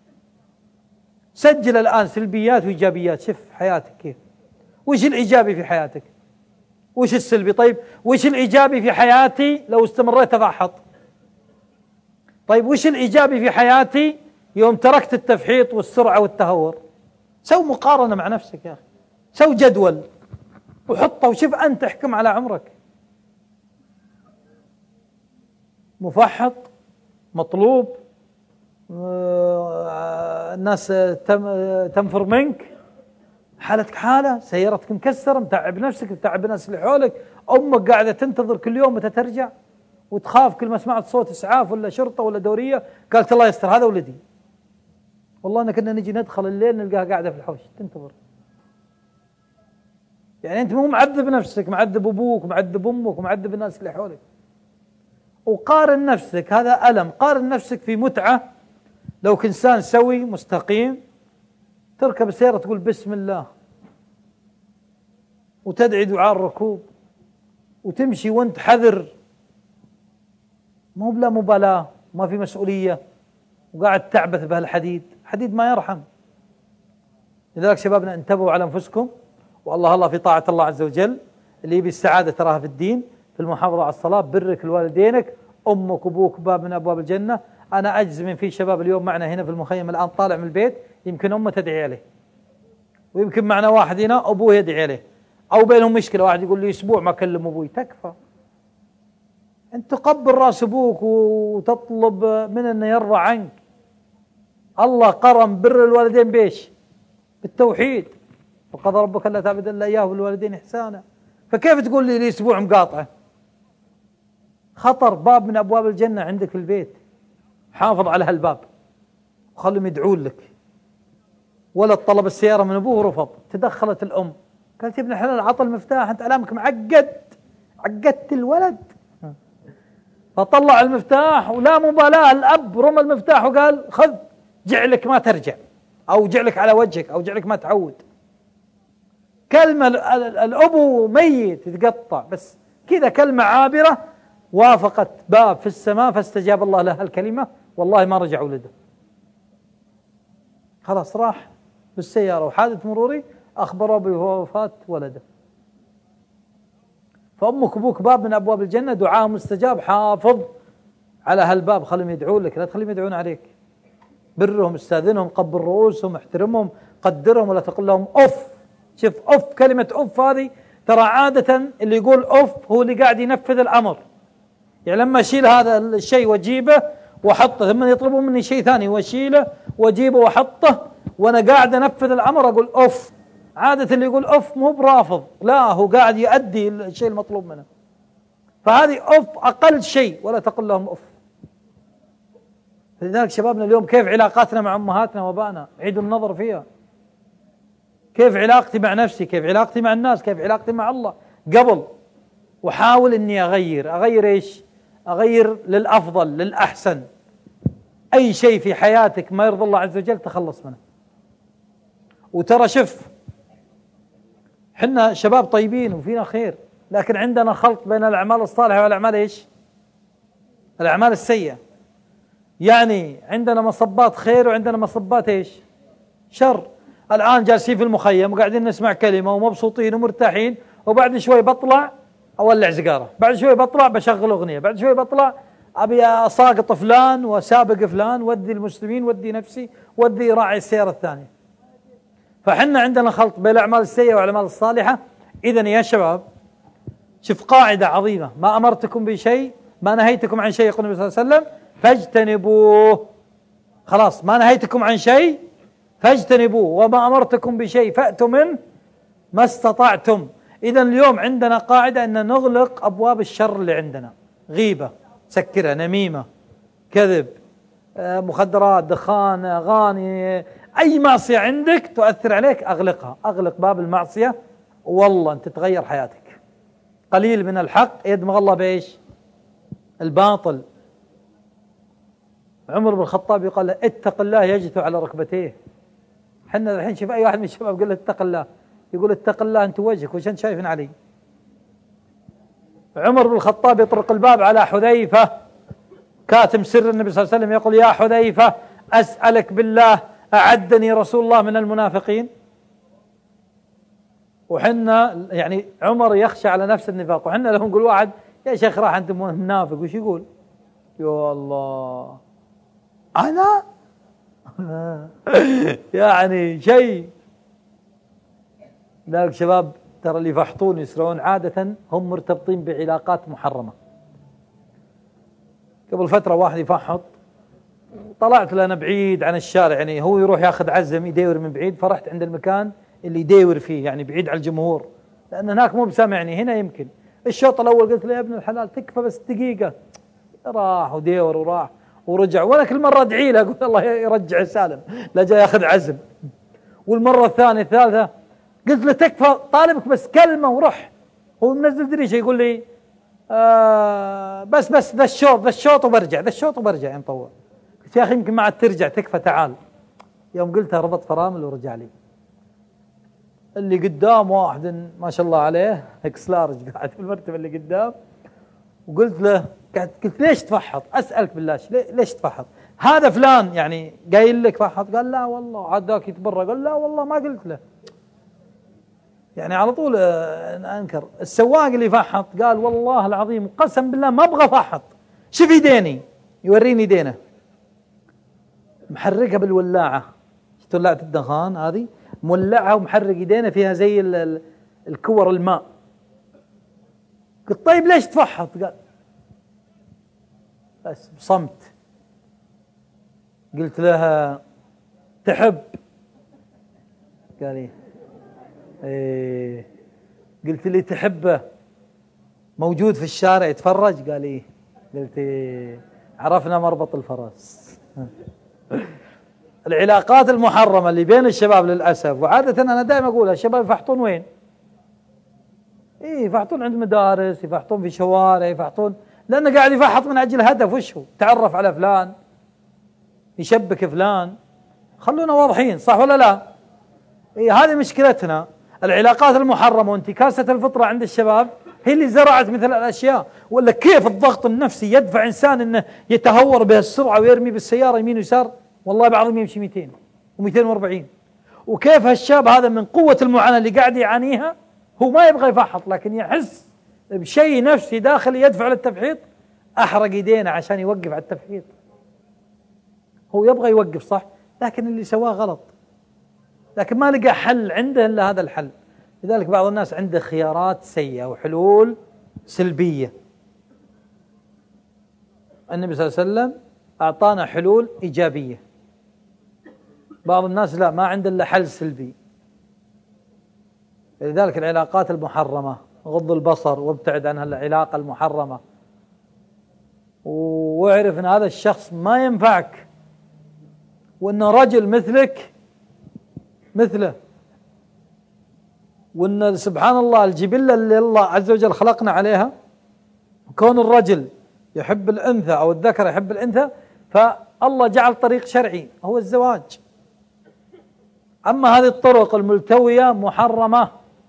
سجل الآن سلبيات وإيجابيات، شوف حياتك كيف، وش الإيجابي في حياتك وش السلبي. طيب وش الإيجابي في حياتي لو استمريت أفحط؟ طيب وش الإيجابي في حياتي يوم تركت التفحيط والسرعة والتهور؟ سو مقارنة مع نفسك يا أخي، سو جدول وحطه وشوف أنت احكم على عمرك. مفحط مطلوب، الناس تنفر منك، حالتك حالة، سيارتك مكسرة، متعب نفسك متعب الناس اللي حولك، أمك قاعدة تنتظر كل يوم متى ترجع وتخاف كل ما سمعت صوت إسعاف ولا شرطة ولا دورية قالت الله يستر هذا ولدي. والله أنا كنا نجي ندخل الليل نلقاها قاعدة في الحوش تنتظر. يعني أنت مو معذب نفسك، معذب أبوك معذب أمك ومعذب الناس اللي حولك. وقارن نفسك، هذا ألم، قارن نفسك في متعة. لو كإنسان سوي مستقيم تركب السيارة تقول بسم الله وتدعي دعاء الركوب وتمشي وانت حذر، مو بلا مبالاة، ما في مسؤولية، وقاعد تعبث بهالحديد، حديد ما يرحم. لذلك شبابنا انتبهوا على أنفسكم، والله في طاعة الله عز وجل. اللي يبي السعادة تراها في الدين، في المحافظة على الصلاة، برك لوالدينك، أمك وأبوك باب من أبواب الجنة. أنا أجزم في شباب اليوم معنا هنا في المخيم الآن طالع من البيت يمكن أمه تدعي عليه، ويمكن معنا واحد هنا أبوه يدعي عليه، أو بينهم مشكلة، واحد يقول لي أسبوع ما أكلم أبوي. تكفى أنت تقبل راس أبوك وتطلب من أنه يرضى عنك. الله قرن بر الوالدين بيش؟ بالتوحيد، وقضى ربك ألا تعبد إلا إياه والوالدين إحسانا. فكيف تقول لي أسبوع مقاطعة؟ خطر، باب من أبواب الجنة عندك في البيت، حافظ على هالباب وخلهم يدعون لك. ولد طلب السيارة من أبوه ورفض، تدخلت الأم قالت يا ابن الحلال عطى المفتاح، أنت علامك معقد، عقدت الولد. فطلع المفتاح ولا مبالاة، الأب رمى المفتاح وقال خذ جعلك ما ترجع، أو جعلك على وجهك، أو جعلك ما تعود. كلمة الأبو ميت يتقطع، بس كذا كلمة عابرة وافقت باب في السماء فاستجاب الله لها الكلمة، والله ما رجع ولده، خلاص راح بالسيارة وحادث مروري أخبره بوفاة ولده. فأمك وأبوك باب من أبواب الجنة، دعاء مستجاب، حافظ على هالباب، خلهم يدعون لك لا تخليهم يدعون عليك. برهم، استاذنهم، قبل رؤوسهم، احترمهم، قدرهم، ولا تقول لهم أف. شوف أف، كلمة أف هذه ترى عادة اللي يقول أف هو اللي قاعد ينفذ الأمر. يعني لما أشيل هذا الشيء وأجيبه وأحطه، ثم يطلبوا مني شيء ثاني وأشيله وأجيبه وأحطه، وأنا قاعد أنفذ الأمر أقول أف. عادة اللي يقول أف مو برافض، لا هو قاعد يؤدي الشيء المطلوب منه. فهذه أف أقل شيء، ولا تقل لهم أف. لذلك شبابنا اليوم كيف علاقاتنا مع أمهاتنا وأبائنا؟ عيدوا النظر فيها. كيف علاقتي مع نفسي؟ كيف علاقتي مع الناس؟ كيف علاقتي مع الله قبل؟ وحاول إني أغير إيش؟ أغير للأفضل للأحسن. أي شيء في حياتك ما يرضى الله عز وجل تخلص منه. وترى شوف، حنا شباب طيبين وفينا خير، لكن عندنا خلط بين الأعمال الصالحة والأعمال إيش؟ الأعمال السيئة. يعني عندنا مصبات خير وعندنا مصبات إيش؟ شر. الآن جالسين في المخيم وقاعدين نسمع كلمة ومبسوطين ومرتاحين، وبعد شوي بطلع أولع سيجارة، بعد شوي بطلع بشغل أغنية، بعد شوي بطلع أبي أساقط فلان وسابق فلان، ودي المسلمين، ودي نفسي، ودي راعي السيارة الثانية. فحنا عندنا خلط بين الأعمال السيئة والأعمال الصالحة. إذن يا شباب شوف قاعدة عظيمة: ما أمرتكم بشيء، ما نهيتكم عن شيء، يقول النبي صلى الله عليه وسلم، فاجتنبوه. خلاص، ما نهيتكم عن شيء فاجتنبوه، وما أمرتكم بشيء فأتوا منه ما استطعتم. إذن اليوم عندنا قاعدة أن نغلق أبواب الشر اللي عندنا: غيبة سكرها، نميمة، كذب، مخدرات، دخان، أغاني، أي معصية عندك تؤثر عليك أغلقها. أغلق باب المعصية والله أنت تتغير حياتك. قليل من الحق يدمغ الله بإيش؟ الباطل. عمر بن الخطاب يقال له: اتق الله يجثو على ركبتيه. حنا الحين شوف أي واحد من الشباب قال له اتق الله، يقول اتق الله أنت وجهك وش أنت شايفين علي. عمر بن الخطاب يطرق الباب على حذيفة كاتم سر النبي صلى الله عليه وسلم، يقول: يا حذيفة أسألك بالله أعدني رسول الله من المنافقين. وحنا يعني عمر يخشى على نفس النفاق، وحنا لو نقول واحد يا شيخ راح أنت منافق وش يقول؟ يا الله أنا يعني شيء. ذلك شباب ترى اللي يفحطون يسرعون عادة هم مرتبطين بعلاقات محرمة. قبل فترة واحد يفحط، طلعت لنا بعيد عن الشارع، يعني هو يروح ياخذ عزم يدور من بعيد، فرحت عند المكان اللي يدور فيه يعني بعيد عن الجمهور، لأن هناك مو بسامعني، هنا يمكن. الشوط الأول قلت له: يا ابن الحلال تكفى بس دقيقة. راح ودور وراح ورجع، وأنا كل مرة أدعي له أقول الله يرجع سالم، لا جاي ياخذ عزم. والمرة الثانية الثالثة قلت له: تكفى طالبك بس كلمة وروح. هو منزل دريشة يقول لي: بس ذا الشوط وبرجع يعني طول. قلت: يا أخي يمكن ما عاد ترجع، تكفى تعال. يوم قلتها ربط فرامل ورجع لي. اللي قدام واحد ما شاء الله عليه اكس لارج قاعد في المرتبة اللي قدام، وقلت له قلت ليش تفحط؟ أسألك بالله ليش تفحط؟ هذا فلان يعني قايل لك فحط؟ قال لا والله. عاد ذاك يتبرى قال لا والله ما قلت له. يعني على طول أنكر. السواق اللي فحط قال والله العظيم قسم بالله ما أبغى فحط، شوف يديني، يوريني يدينه محرقها بالولاعة، ولاعة الدخان هذه مولعها ومحرق يدينه فيها زي الكور الماء. قلت طيب ليش تفحط؟ قال بس بصمت. قلت لها تحب؟ قال ايه. قلت لي تحبه موجود في الشارع يتفرج؟ قال ايه. قلت إيه. عرفنا مربط الفرس. العلاقات المحرمة اللي بين الشباب للأسف، وعادة أنا دائما أقولها، الشباب يفحطون وين؟ إيه يفحطون عند مدارس، يفحطون في شوارع، يفحطون لأنه قاعد يفحط من أجل هدف، وش هو؟ تعرف على فلان، يشبك فلان. خلونا واضحين، صح ولا لا؟ إيه هذه مشكلتنا. العلاقات المحرمة وانتكاسة الفطرة عند الشباب هي اللي زرعت مثل الأشياء. ولا كيف الضغط النفسي يدفع إنسان إنه يتهور بهالسرعة ويرمي بالسيارة يمين ويسار، والله بعضهم يمشي 200 و240. وكيف هالشاب هذا من قوة المعاناة اللي قاعد يعانيها هو ما يبغى يفحط، لكن يحس بشيء نفسي داخلي يدفع للتفحيط. أحرق يدينا عشان يوقف على التفحيط. هو يبغى يوقف صح، لكن اللي سواه غلط، لكن ما لقى حل عنده إلا هذا الحل. لذلك بعض الناس عنده خيارات سيئة وحلول سلبية. النبي صلى الله عليه وسلم أعطانا حلول إيجابية. بعض الناس لا، ما عنده إلا حل سلبي. لذلك العلاقات المحرمة غض البصر وابتعد عن العلاقة المحرمة، واعرف أن هذا الشخص ما ينفعك، وأنه رجل مثلك مثله، وأن سبحان الله الجبلة اللي الله عز وجل خلقنا عليها كون الرجل يحب الأنثى أو الذكر يحب الأنثى، فالله جعل طريق شرعي هو الزواج. أما هذه الطرق الملتوية محرمة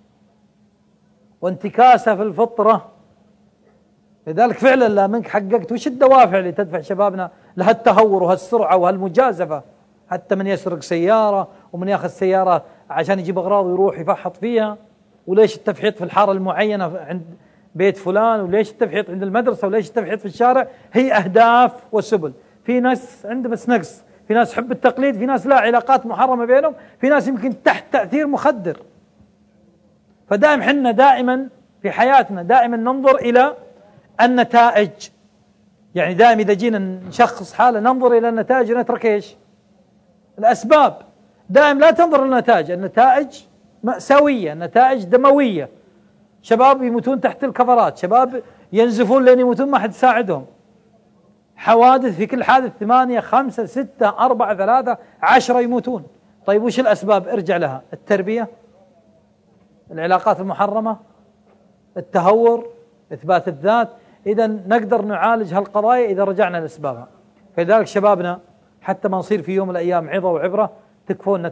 وانتكاسة في الفطرة. لذلك فعلا لا منك حققت. وش الدوافع اللي تدفع شبابنا لهالتهور وهالسرعة وهالمجازفة؟ حتى من يسرق سيارة ومن ياخذ سيارة عشان يجيب أغراض ويروح يفحط فيها. وليش التفحيط في الحارة المعينة عند بيت فلان، وليش التفحيط عند المدرسة، وليش التفحيط في الشارع؟ هي أهداف وسبل. في ناس عنده بس نقص، في ناس حب التقليد، في ناس لا علاقات محرمة بينهم، في ناس يمكن تحت تأثير مخدر. فدائما حنا دائما في حياتنا دائما ننظر إلى النتائج. يعني دائما إذا جينا نشخص حالة ننظر إلى النتائج ونترك إيش؟ الأسباب. دائما لا تنظر للنتائج، النتائج مأساوية، نتائج دموية. شباب يموتون تحت الكفرات، شباب ينزفون لين يموتون ما حد يساعدهم، حوادث في كل حادث 8 5 6 4 3 10 يموتون. طيب وش الأسباب؟ ارجع لها: التربية، العلاقات المحرمة، التهور، إثبات الذات. إذا نقدر نعالج هالقضايا إذا رجعنا لأسبابها. فلذلك شبابنا حتى ما نصير في يوم من الأيام عظة وعبرة تكفون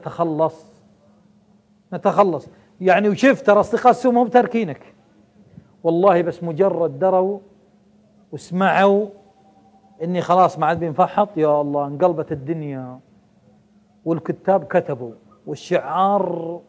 نتخلص. يعني وشفت ترى أصدقاء السوء مو بتركينك والله، بس مجرد دروا وسمعوا إني خلاص ما عاد بينفحط، يا الله انقلبت الدنيا. والكتاب كتبوا، والشعار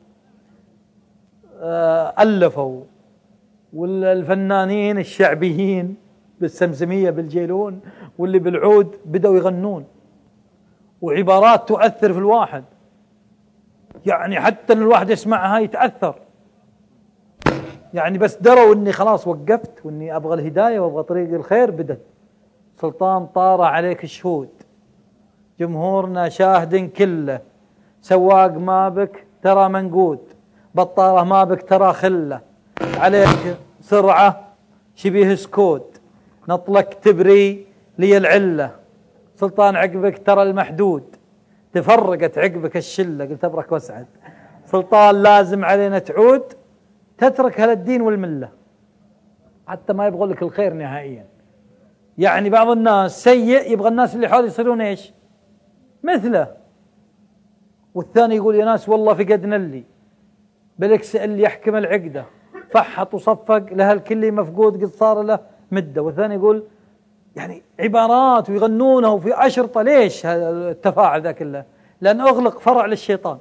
ألفوا، والفنانين الشعبيين بالسمسمية بالجيلون واللي بالعود بدأوا يغنون، وعبارات تؤثر في الواحد. يعني حتى ان الواحد يسمعها يتأثر. يعني بس دروا اني خلاص وقفت واني ابغى الهداية وابغى طريق الخير. بدت سلطان طار عليك الشهود، جمهورنا شاهد كله، سواق ما بك ترى منقود، بطارة ما بك ترى خلة، عليك سرعة شبيه سكود، نطلك تبري لي العلة، سلطان عقبك ترى المحدود، تفرقت عقبك الشلة. قلت أبرك واسعد، سلطان لازم علينا تعود، تترك هالدين والملة. حتى ما يبغى لك الخير نهائيا. يعني بعض الناس سيء يبغى الناس اللي حوله يصيرون ايش؟ مثله. والثاني يقول يا ناس والله فقدنا اللي بالعكس اللي يحكم العقدة، فحط وصفق لها الكل مفقود قد صار له مدة. والثاني يقول يعني عبارات ويغنونها وفي أشرطة. ليش التفاعل ذا كله؟ لأن أغلق فرع للشيطان،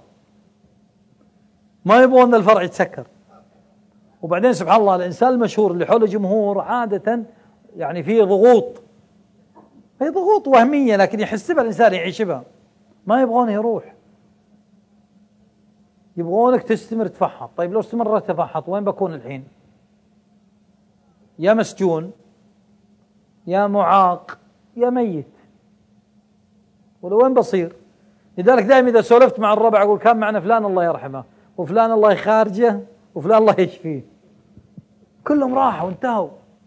ما يبغون الفرع يتسكر. وبعدين سبحان الله الإنسان المشهور اللي حوله جمهور عادة يعني فيه ضغوط، هي ضغوط وهمية لكن يحس بها الإنسان يعيش بها، ما يبغونه يروح، يبغونك تستمر تفحط. طيب لو استمرت تفحط وين بكون الحين؟ يا مسجون يا معاق يا ميت، ولو وين بصير؟ لذلك دائما إذا سولفت مع الربع أقول كان معنا فلان الله يرحمه، وفلان الله يخارجه، وفلان الله يشفيه، كلهم راحوا وانتهوا.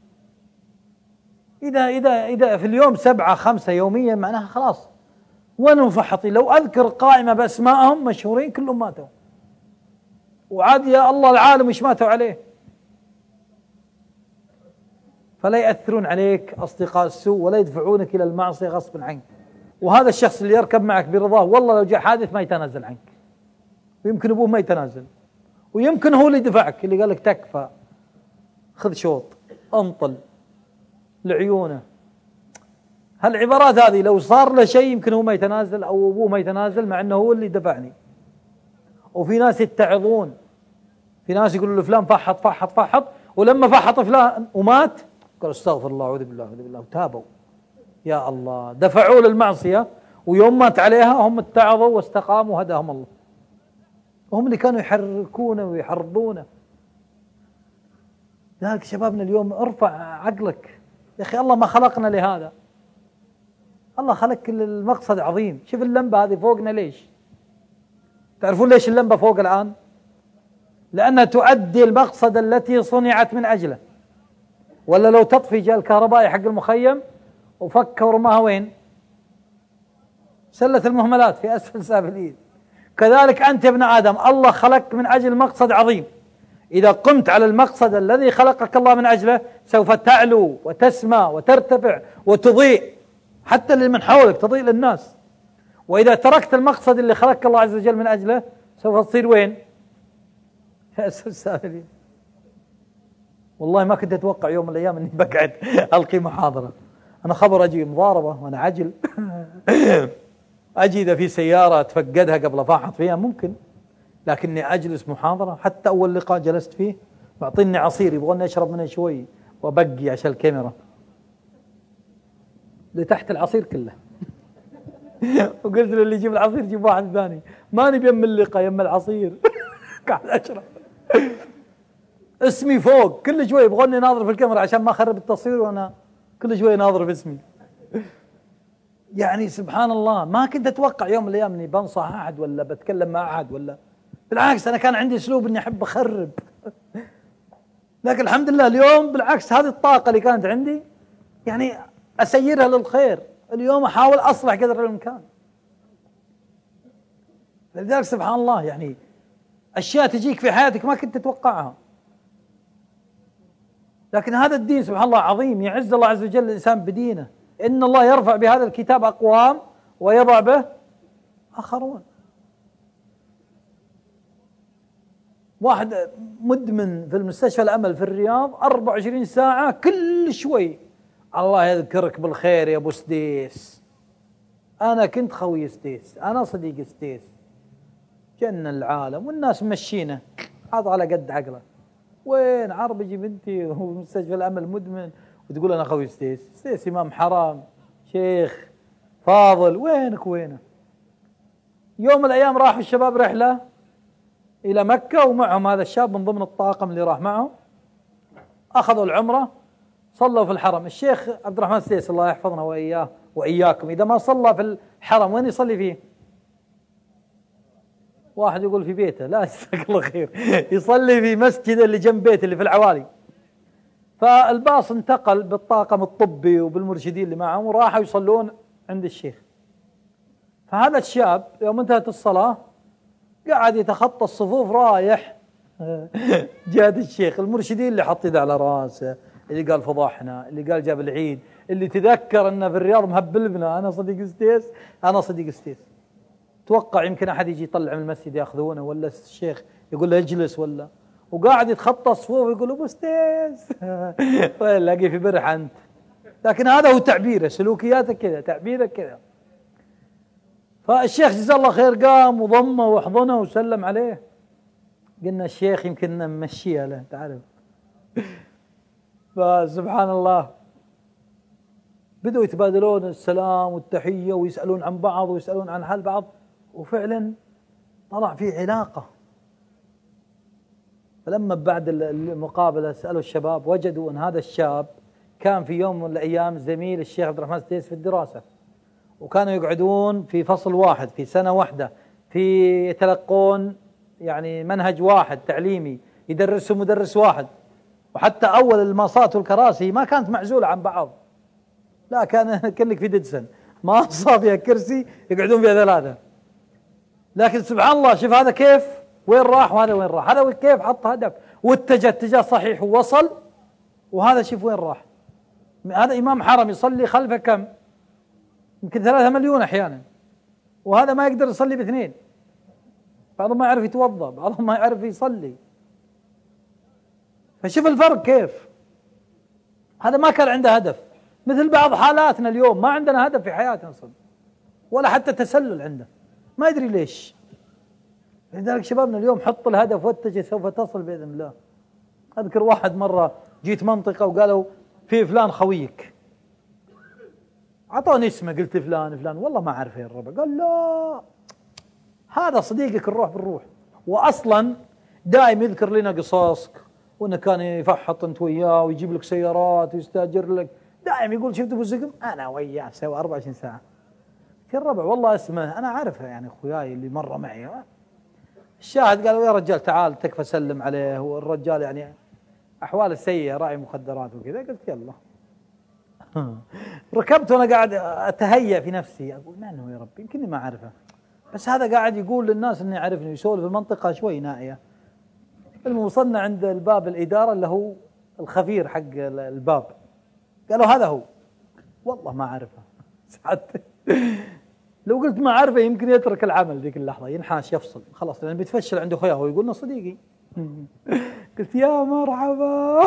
إذا في اليوم 7 5 يوميا معناها خلاص وين مفحطين. لو أذكر قائمة بأسمائهم مشهورين كلهم ماتوا، وعاد يا الله العالم إيش ماتوا عليه. فلا يأثرون عليك أصدقاء السوء ولا يدفعونك إلى المعصية غصبا عنك. وهذا الشخص اللي يركب معك برضاه والله لو جاء حادث ما يتنازل عنك، ويمكن أبوه ما يتنازل، ويمكن هو اللي دفعك، اللي قال لك تكفى خذ شوط انطل لعيونه. هالعبارات هذه لو صار له شيء يمكن هو ما يتنازل أو أبوه ما يتنازل، مع أنه هو اللي دفعني. وفي ناس يتعظون، في ناس يقولوا له فلان فحط، ولما فحط فلان ومات قالوا استغفر الله أعوذ بالله وتابوا. يا الله دفعوا للمعصية، ويوم مات عليها هم اتعظوا واستقاموا هداهم الله. وهم اللي كانوا يحركونه ويحرضونه. لذلك شبابنا اليوم ارفع عقلك يا أخي، الله ما خلقنا لهذا، الله خلق المقصد عظيم. شوف اللمبة هذه فوقنا، ليش تعرفون ليش اللمبة فوق الآن؟ لأنها تؤدي المقصد التي صنعت من أجله. ولا لو تطفي جاء الكهربائي حق المخيم وفكه ورماها وين؟ سلة المهملات في أسفل سافلين. كذلك أنت يا ابن آدم الله خلقك من أجل مقصد عظيم، إذا قمت على المقصد الذي خلقك الله من أجله سوف تعلو وتسمى وترتفع وتضيء حتى اللي من حولك، تضيء للناس. وإذا تركت المقصد اللي خلقك الله عز وجل من أجله سوف تصير وين؟ في أسفل السافلين. والله ما كنت أتوقع يوم من الأيام أني بقعد ألقي محاضرة. أنا خبر أجي مضاربة وأنا عجل أجي إذا في سيارة أتفقدها قبل أفاحط فيها ممكن، لكني أجلس محاضرة. حتى أول لقاء جلست فيه معطيني عصير يبغوني أشرب منه شوي وأبقي عشان الكاميرا، لتحت العصير كله وقلت له اللي يجيب العصير جيب واحد ثاني، ماني بيم اللقاء يم العصير قاعد أشرب اسمي فوق كل شوي يبغوني ناظر في الكاميرا عشان ما أخرب التصوير وأنا كل شوي ناظر في اسمي. يعني سبحان الله ما كنت أتوقع يوم من الأيام أني بنصح أحد ولا بتكلم مع أحد، ولا بالعكس أنا كان عندي أسلوب أني أحب أخرب لكن الحمد لله اليوم بالعكس هذه الطاقة اللي كانت عندي يعني أسيرها للخير. اليوم أحاول أصلح قدر الإمكان. لذلك سبحان الله يعني أشياء تجيك في حياتك ما كنت تتوقعها، لكن هذا الدين سبحان الله عظيم، يعز الله عز وجل الإنسان بدينه. إن الله يرفع بهذا الكتاب أقوام ويضع به آخرون. واحد مدمن في المستشفى الأمل في الرياض 24 ساعة كل شوي الله يذكرك بالخير يا أبو سديس، أنا كنت خوي سديس، أنا صديق سديس، جنن العالم والناس ممشينه هذا على قد عقله. وين عربجي بنتي ومستشفى الأمل مدمن وتقول أنا خوي سديس؟ سديس إمام حرام شيخ فاضل، وينك وينه؟ يوم من الأيام راحوا الشباب رحلة إلى مكة ومعهم هذا الشاب من ضمن الطاقم اللي راح معه، أخذوا العمرة صلوا في الحرم. الشيخ عبد الرحمن السديس الله يحفظنا وإياه وإياكم إذا ما صلى في الحرم وين يصلي فيه؟ واحد يقول في بيته، لا جزاك الله خير، يصلي في مسجد اللي جنب بيته اللي في العوالي. فالباص انتقل بالطاقم الطبي وبالمرشدين اللي معهم وراحوا يصلون عند الشيخ. فهذا الشاب يوم انتهت الصلاة قاعد يتخطى الصفوف رايح جاد الشيخ. المرشدين اللي حط يده على راسه، اللي قال فضحنا، اللي قال جاب العيد، اللي تذكر انه في الرياض مهبل بنا انا صديق ستيس، انا صديق ستيس. توقع يمكن احد يجي يطلع من المسجد ياخذونه، ولا الشيخ يقول له اجلس، ولا وقاعد يتخطى الصفوف يقول ابو ستيس لاقي في برح انت. لكن هذا هو تعبيره، سلوكياته كذا، تعبيره كذا. فالشيخ جزاه الله خير قام وضمه وحضنه وسلم عليه. قلنا الشيخ يمكن نمشيها له تعرف. فسبحان الله بدأوا يتبادلون السلام والتحية ويسألون عن بعض ويسألون عن حال بعض، وفعلا طلع في علاقة. فلما بعد المقابلة سألوا الشباب وجدوا أن هذا الشاب كان في يوم من الأيام زميل الشيخ عبد الرحمن السديس في الدراسة، وكانوا يقعدون في فصل واحد في سنة واحدة، في يتلقون يعني منهج واحد تعليمي يدرسه مدرس واحد. وحتى أول الماصات والكراسي ما كانت معزولة عن بعض، لا كان كلك في ددسن ماصة فيها كرسي يقعدون فيها ثلاثة. لكن سبحان الله شوف هذا كيف وين راح وهذا وين راح، هذا كيف حط هدف واتجه اتجاه صحيح ووصل، وهذا شوف وين راح. هذا إمام حرم يصلي خلفه كم؟ يمكن 3 مليون أحيانا، وهذا ما يقدر يصلي ب2. بعضهم ما يعرف يتوضأ، بعضهم ما يعرف يصلي. فشوف الفرق كيف. هذا ما كان عنده هدف، مثل بعض حالاتنا اليوم ما عندنا هدف في حياتنا صدق، ولا حتى تسلل عنده، ما يدري ليش. لذلك شبابنا اليوم حط الهدف واتجه سوف تصل بإذن الله. أذكر واحد مرة جيت منطقة وقالوا في فلان خويك، أعطوني اسمه، قلت فلان والله ما أعرفه يا الربع. قال لا هذا صديقك الروح بالروح، وأصلا دائم يذكر لنا قصصك وأنه كان يفحط أنت وياه ويجيب لك سيارات ويستأجر لك، دائم يقول شفت أبو زقم أنا وياه سوى 24 ساعة. يا الربع والله اسمه أنا عارفه يعني أخوياي اللي مرة معي. الشاهد قالوا يا رجال تعال تكفى سلم عليه، والرجال يعني أحواله سيئة، راعي مخدرات وكذا. قلت يلا. ركبت وأنا قاعد أتهيأ في نفسي، أقول من هو يا ربي، يمكنني ما أعرفه، بس هذا قاعد يقول للناس إني يعرفني ويسولف المنطقة شوي نائية. المهم وصلنا عند الباب الإدارة اللي هو الخفير حق الباب، قالوا هذا هو. والله ما أعرفه. سعادتك لو قلت ما أعرفه يمكن يترك العمل ذيك اللحظة، ينحاش يفصل خلاص، لأن بيتفشل عنده أخويا، هو يقولنا صديقي. قلت يا مرحبا.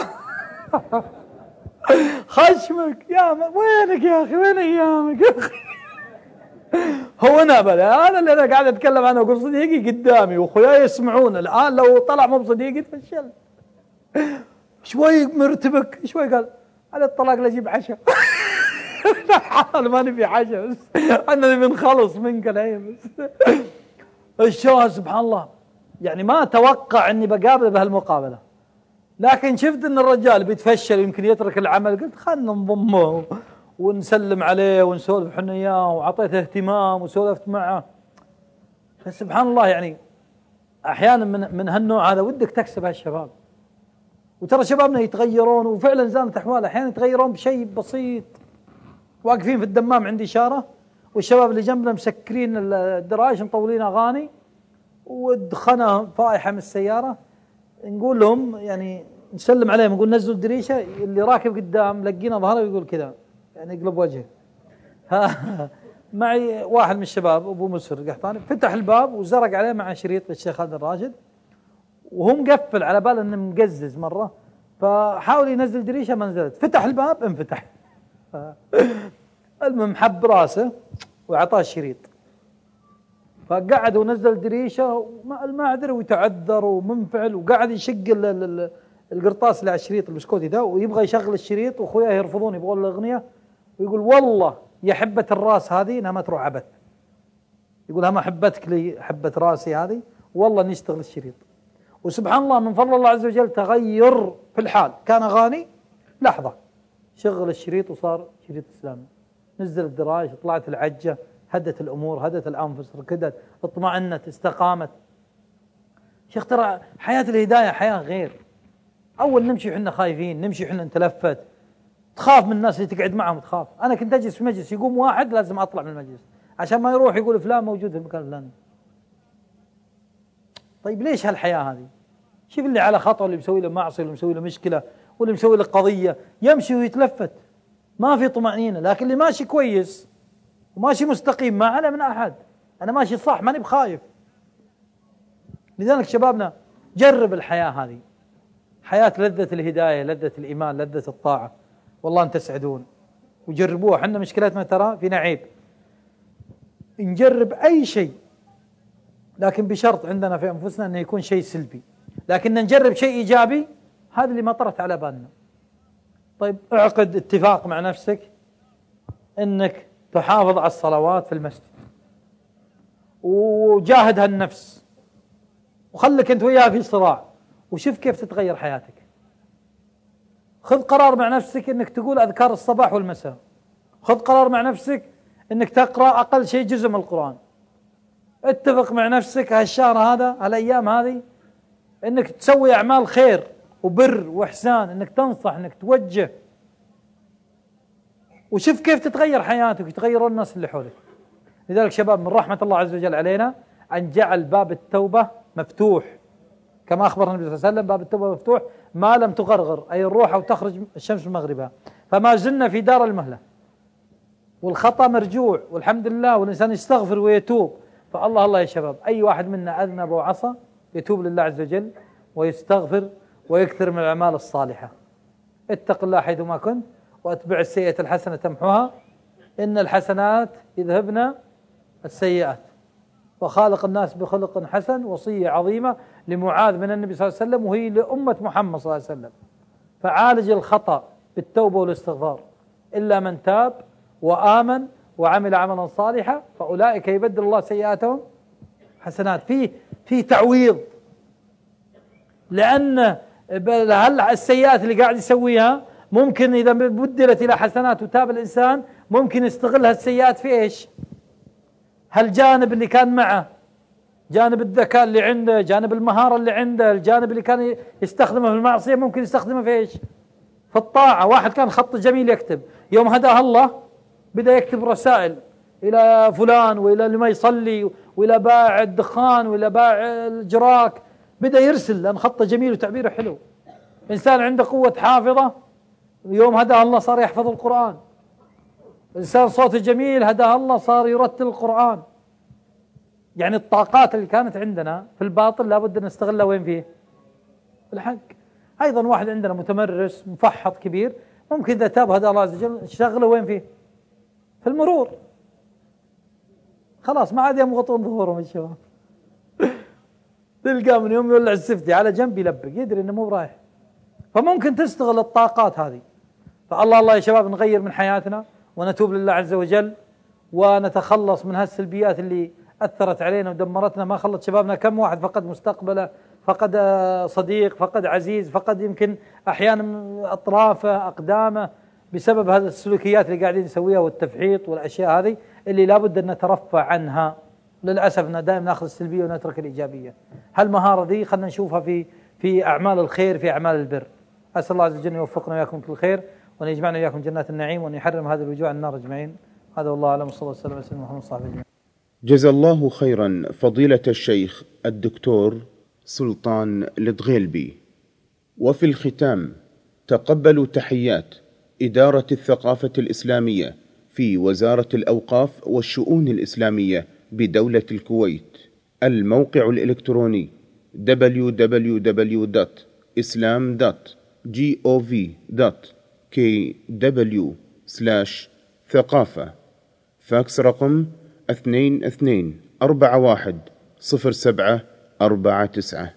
خشمك وينك يا أخي، وين أيامك يا أخي. هو نابل هذا اللي أنا قاعد أتكلم عنه، أقول صديقي قدامي وأخويا يسمعون الآن، لو طلع مو بصديقي تفشل. شوي مرتبك شوي، قال على الطلاق لأجيب عشاء. حال ما نبي عشاء، بس أنا نبي نخلص منك الحين. بس الشاهد سبحان الله، يعني ما أتوقع أني بقابله بهالمقابلة، لكن شفت أن الرجال بيتفشل ويمكن يترك العمل، قلت خلنا نضمه ونسلم عليه ونسولف حنا إياه، وعطيته اهتمام وسولفت معه. فسبحان الله يعني أحيانا من هالنوع هذا ودك تكسب هالشباب. وترى شبابنا يتغيرون، وفعلا زانت أحواله، أحيانا يتغيرون بشيء بسيط. واقفين في الدمام عندي إشارة، والشباب اللي جنبنا مسكرين الدراج مطولين أغاني، ودخنة فائحة من السيارة، نقول لهم يعني نسلم عليهم، نقول نزلوا الدريشة، اللي راكب قدام لقينا ظهره ويقول كذا يعني يقلب وجهه. معي واحد من الشباب أبو مسر القحطاني، فتح الباب وزرق عليه مع شريط للشيخ خالد الراشد، وهو مقفل على باله انه مقزز مرة، فحاول ينزل دريشة ما نزلت، فتح الباب انفتح. المهم حب راسه وعطاه الشريط، فقعد ونزل دريشة ما أدري، ويتعذر ومنفعل، وقاعد يشق القرطاس اللي على الشريط البسكوتي ده، ويبغى يشغل الشريط، واخوياه يرفضون يبغون الأغنية، ويقول والله يا حبة الراس هذه انها ما تروح عبث، يقولها ما حبتك لي حبة راسي هذه، والله نشتغل الشريط. وسبحان الله من فضل الله عز وجل تغير في الحال، كان أغاني لحظة شغل الشريط وصار شريط إسلامي، نزل الدراج، طلعت العجة، هدت الأمور، هدت الأنفس، ركدت، اطمأنت، استقامت. شيخ ترى حياة الهداية حياة غير. أول نمشي وحنا خايفين، نمشي وحنا نتلفت، تخاف من الناس اللي تقعد معهم، تخاف. أنا كنت أجلس في مجلس يقوم واحد لازم أطلع من المجلس عشان ما يروح يقول فلان موجود في المكان الفلاني. طيب ليش هالحياة هذه؟ شوف اللي على خطأ، اللي مسوي له معصية، اللي مسوي له مشكلة، واللي مسوي له قضية، يمشي ويتلفت ما في طمأنينة. لكن اللي ماشي كويس وماشي مستقيم ما عليه من أحد، أنا ماشي صح ماني بخايف. لذلك شبابنا جرب الحياة هذه، حياة لذة الهداية، لذة الإيمان، لذة الطاعة، والله أن تسعدون. وجربوها. حنا مشكلتنا ترى فينا عيب، نجرب أي شيء لكن بشرط عندنا في أنفسنا أنه يكون شيء سلبي، لكن نجرب شيء إيجابي، هذا اللي ما طرت على بالنا. طيب اعقد اتفاق مع نفسك أنك تحافظ على الصلوات في المسجد، وجاهد هالنفس، وخلك أنت وياها في صراع، وشوف كيف تتغير حياتك. خذ قرار مع نفسك أنك تقول أذكار الصباح والمساء، خذ قرار مع نفسك أنك تقرأ أقل شيء جزء من القرآن. اتفق مع نفسك هالشهر هذا، هالأيام هذه، أنك تسوي أعمال خير وبر وإحسان، أنك تنصح، أنك توجه، وشوف كيف تتغير حياتك وتغير الناس اللي حولك. لذلك شباب من رحمة الله عز وجل علينا أن جعل باب التوبة مفتوح، كما أخبرنا النبي صلى الله عليه وسلم باب التوبة مفتوح ما لم تغرغر، أي الروح أو تخرج الشمس من مغربها. فما زلنا في دار المهلة، والخطأ مرجوع والحمد لله، والإنسان يستغفر ويتوب. فالله الله يا شباب، أي واحد منا أذنب وعصى يتوب لله عز وجل ويستغفر ويكثر من الأعمال الصالحة. اتق الله حيثما كنت، واتبع السيئة الحسنة تمحوها، إن الحسنات يذهبن السيئات، وخالق الناس بخلق حسن. وصية عظيمة لمعاذ من النبي صلى الله عليه وسلم، وهي لأمة محمد صلى الله عليه وسلم. فعالج الخطأ بالتوبة والاستغفار. إلا من تاب وآمن وعمل عملا صالحا فأولئك يبدل الله سيئاتهم حسنات. في تعويض، لأن السيئات اللي قاعد يسويها ممكن إذا بدلت إلى حسنات وتاب الإنسان ممكن يستغل هالسيئات في إيش؟ هالجانب اللي كان معه جانب الذكاء اللي عنده، جانب المهارة اللي عنده، الجانب اللي كان يستخدمه في المعصية ممكن يستخدمه في إيش؟ في الطاعة. واحد كان خط جميل يكتب، يوم هداه الله بدأ يكتب رسائل إلى فلان وإلى اللي ما يصلي وإلى باع الدخان وإلى باع الجراك، بدأ يرسل لأن خطه جميل وتعبيره حلو. إنسان عنده قوة حافظة، يوم هداه الله صار يحفظ القرآن. إنسان صوته جميل هداه الله صار يرتل القرآن. يعني الطاقات اللي كانت عندنا في الباطل لابد أن نستغلها وين فيه؟ الحق. أيضا واحد عندنا متمرس مفحط كبير ممكن إذا تاب هداه الله عز وجل شغله وين فيه؟ في المرور. خلاص ما عاد يمغطون ظهورهم الشباب. تلقى من يوم يولع السفتي على جنب يلبق، يدري انه مو برايح. فممكن تستغل الطاقات هذه. فالله يا شباب نغير من حياتنا ونتوب لله عز وجل ونتخلص من هالسلبيات اللي أثرت علينا ودمرتنا. ما خلت شبابنا، كم واحد فقد مستقبله، فقد صديق، فقد عزيز، فقد يمكن أحيانا أطرافه، أقدامه، بسبب هذه السلوكيات اللي قاعدين نسويها والتفحيط والأشياء هذه اللي لابد أن نترفع عنها. للأسف دائما نأخذ السلبية ونترك الإيجابية. هالمهارة دي خلنا نشوفها في أعمال الخير، في أعمال البر. أسأل الله عز وجل يوفقنا وإياكم كل خير، وأن يجمعنا وإياكم جنات النعيم، وأن يحرم هذه الوجوع عن النار أجمعين. هذا والله أعلم، صلى الله عليه وسلم محمد صلى الله عليه وسلم. جزا الله خيرا فضيلة الشيخ الدكتور سلطان الدغيلبي. وفي الختام تقبلوا تحيات إدارة الثقافة الإسلامية في وزارة الأوقاف والشؤون الإسلامية بدولة الكويت. الموقع الإلكتروني www.islam.gov.kw/ثقافة. فاكس رقم 22410749.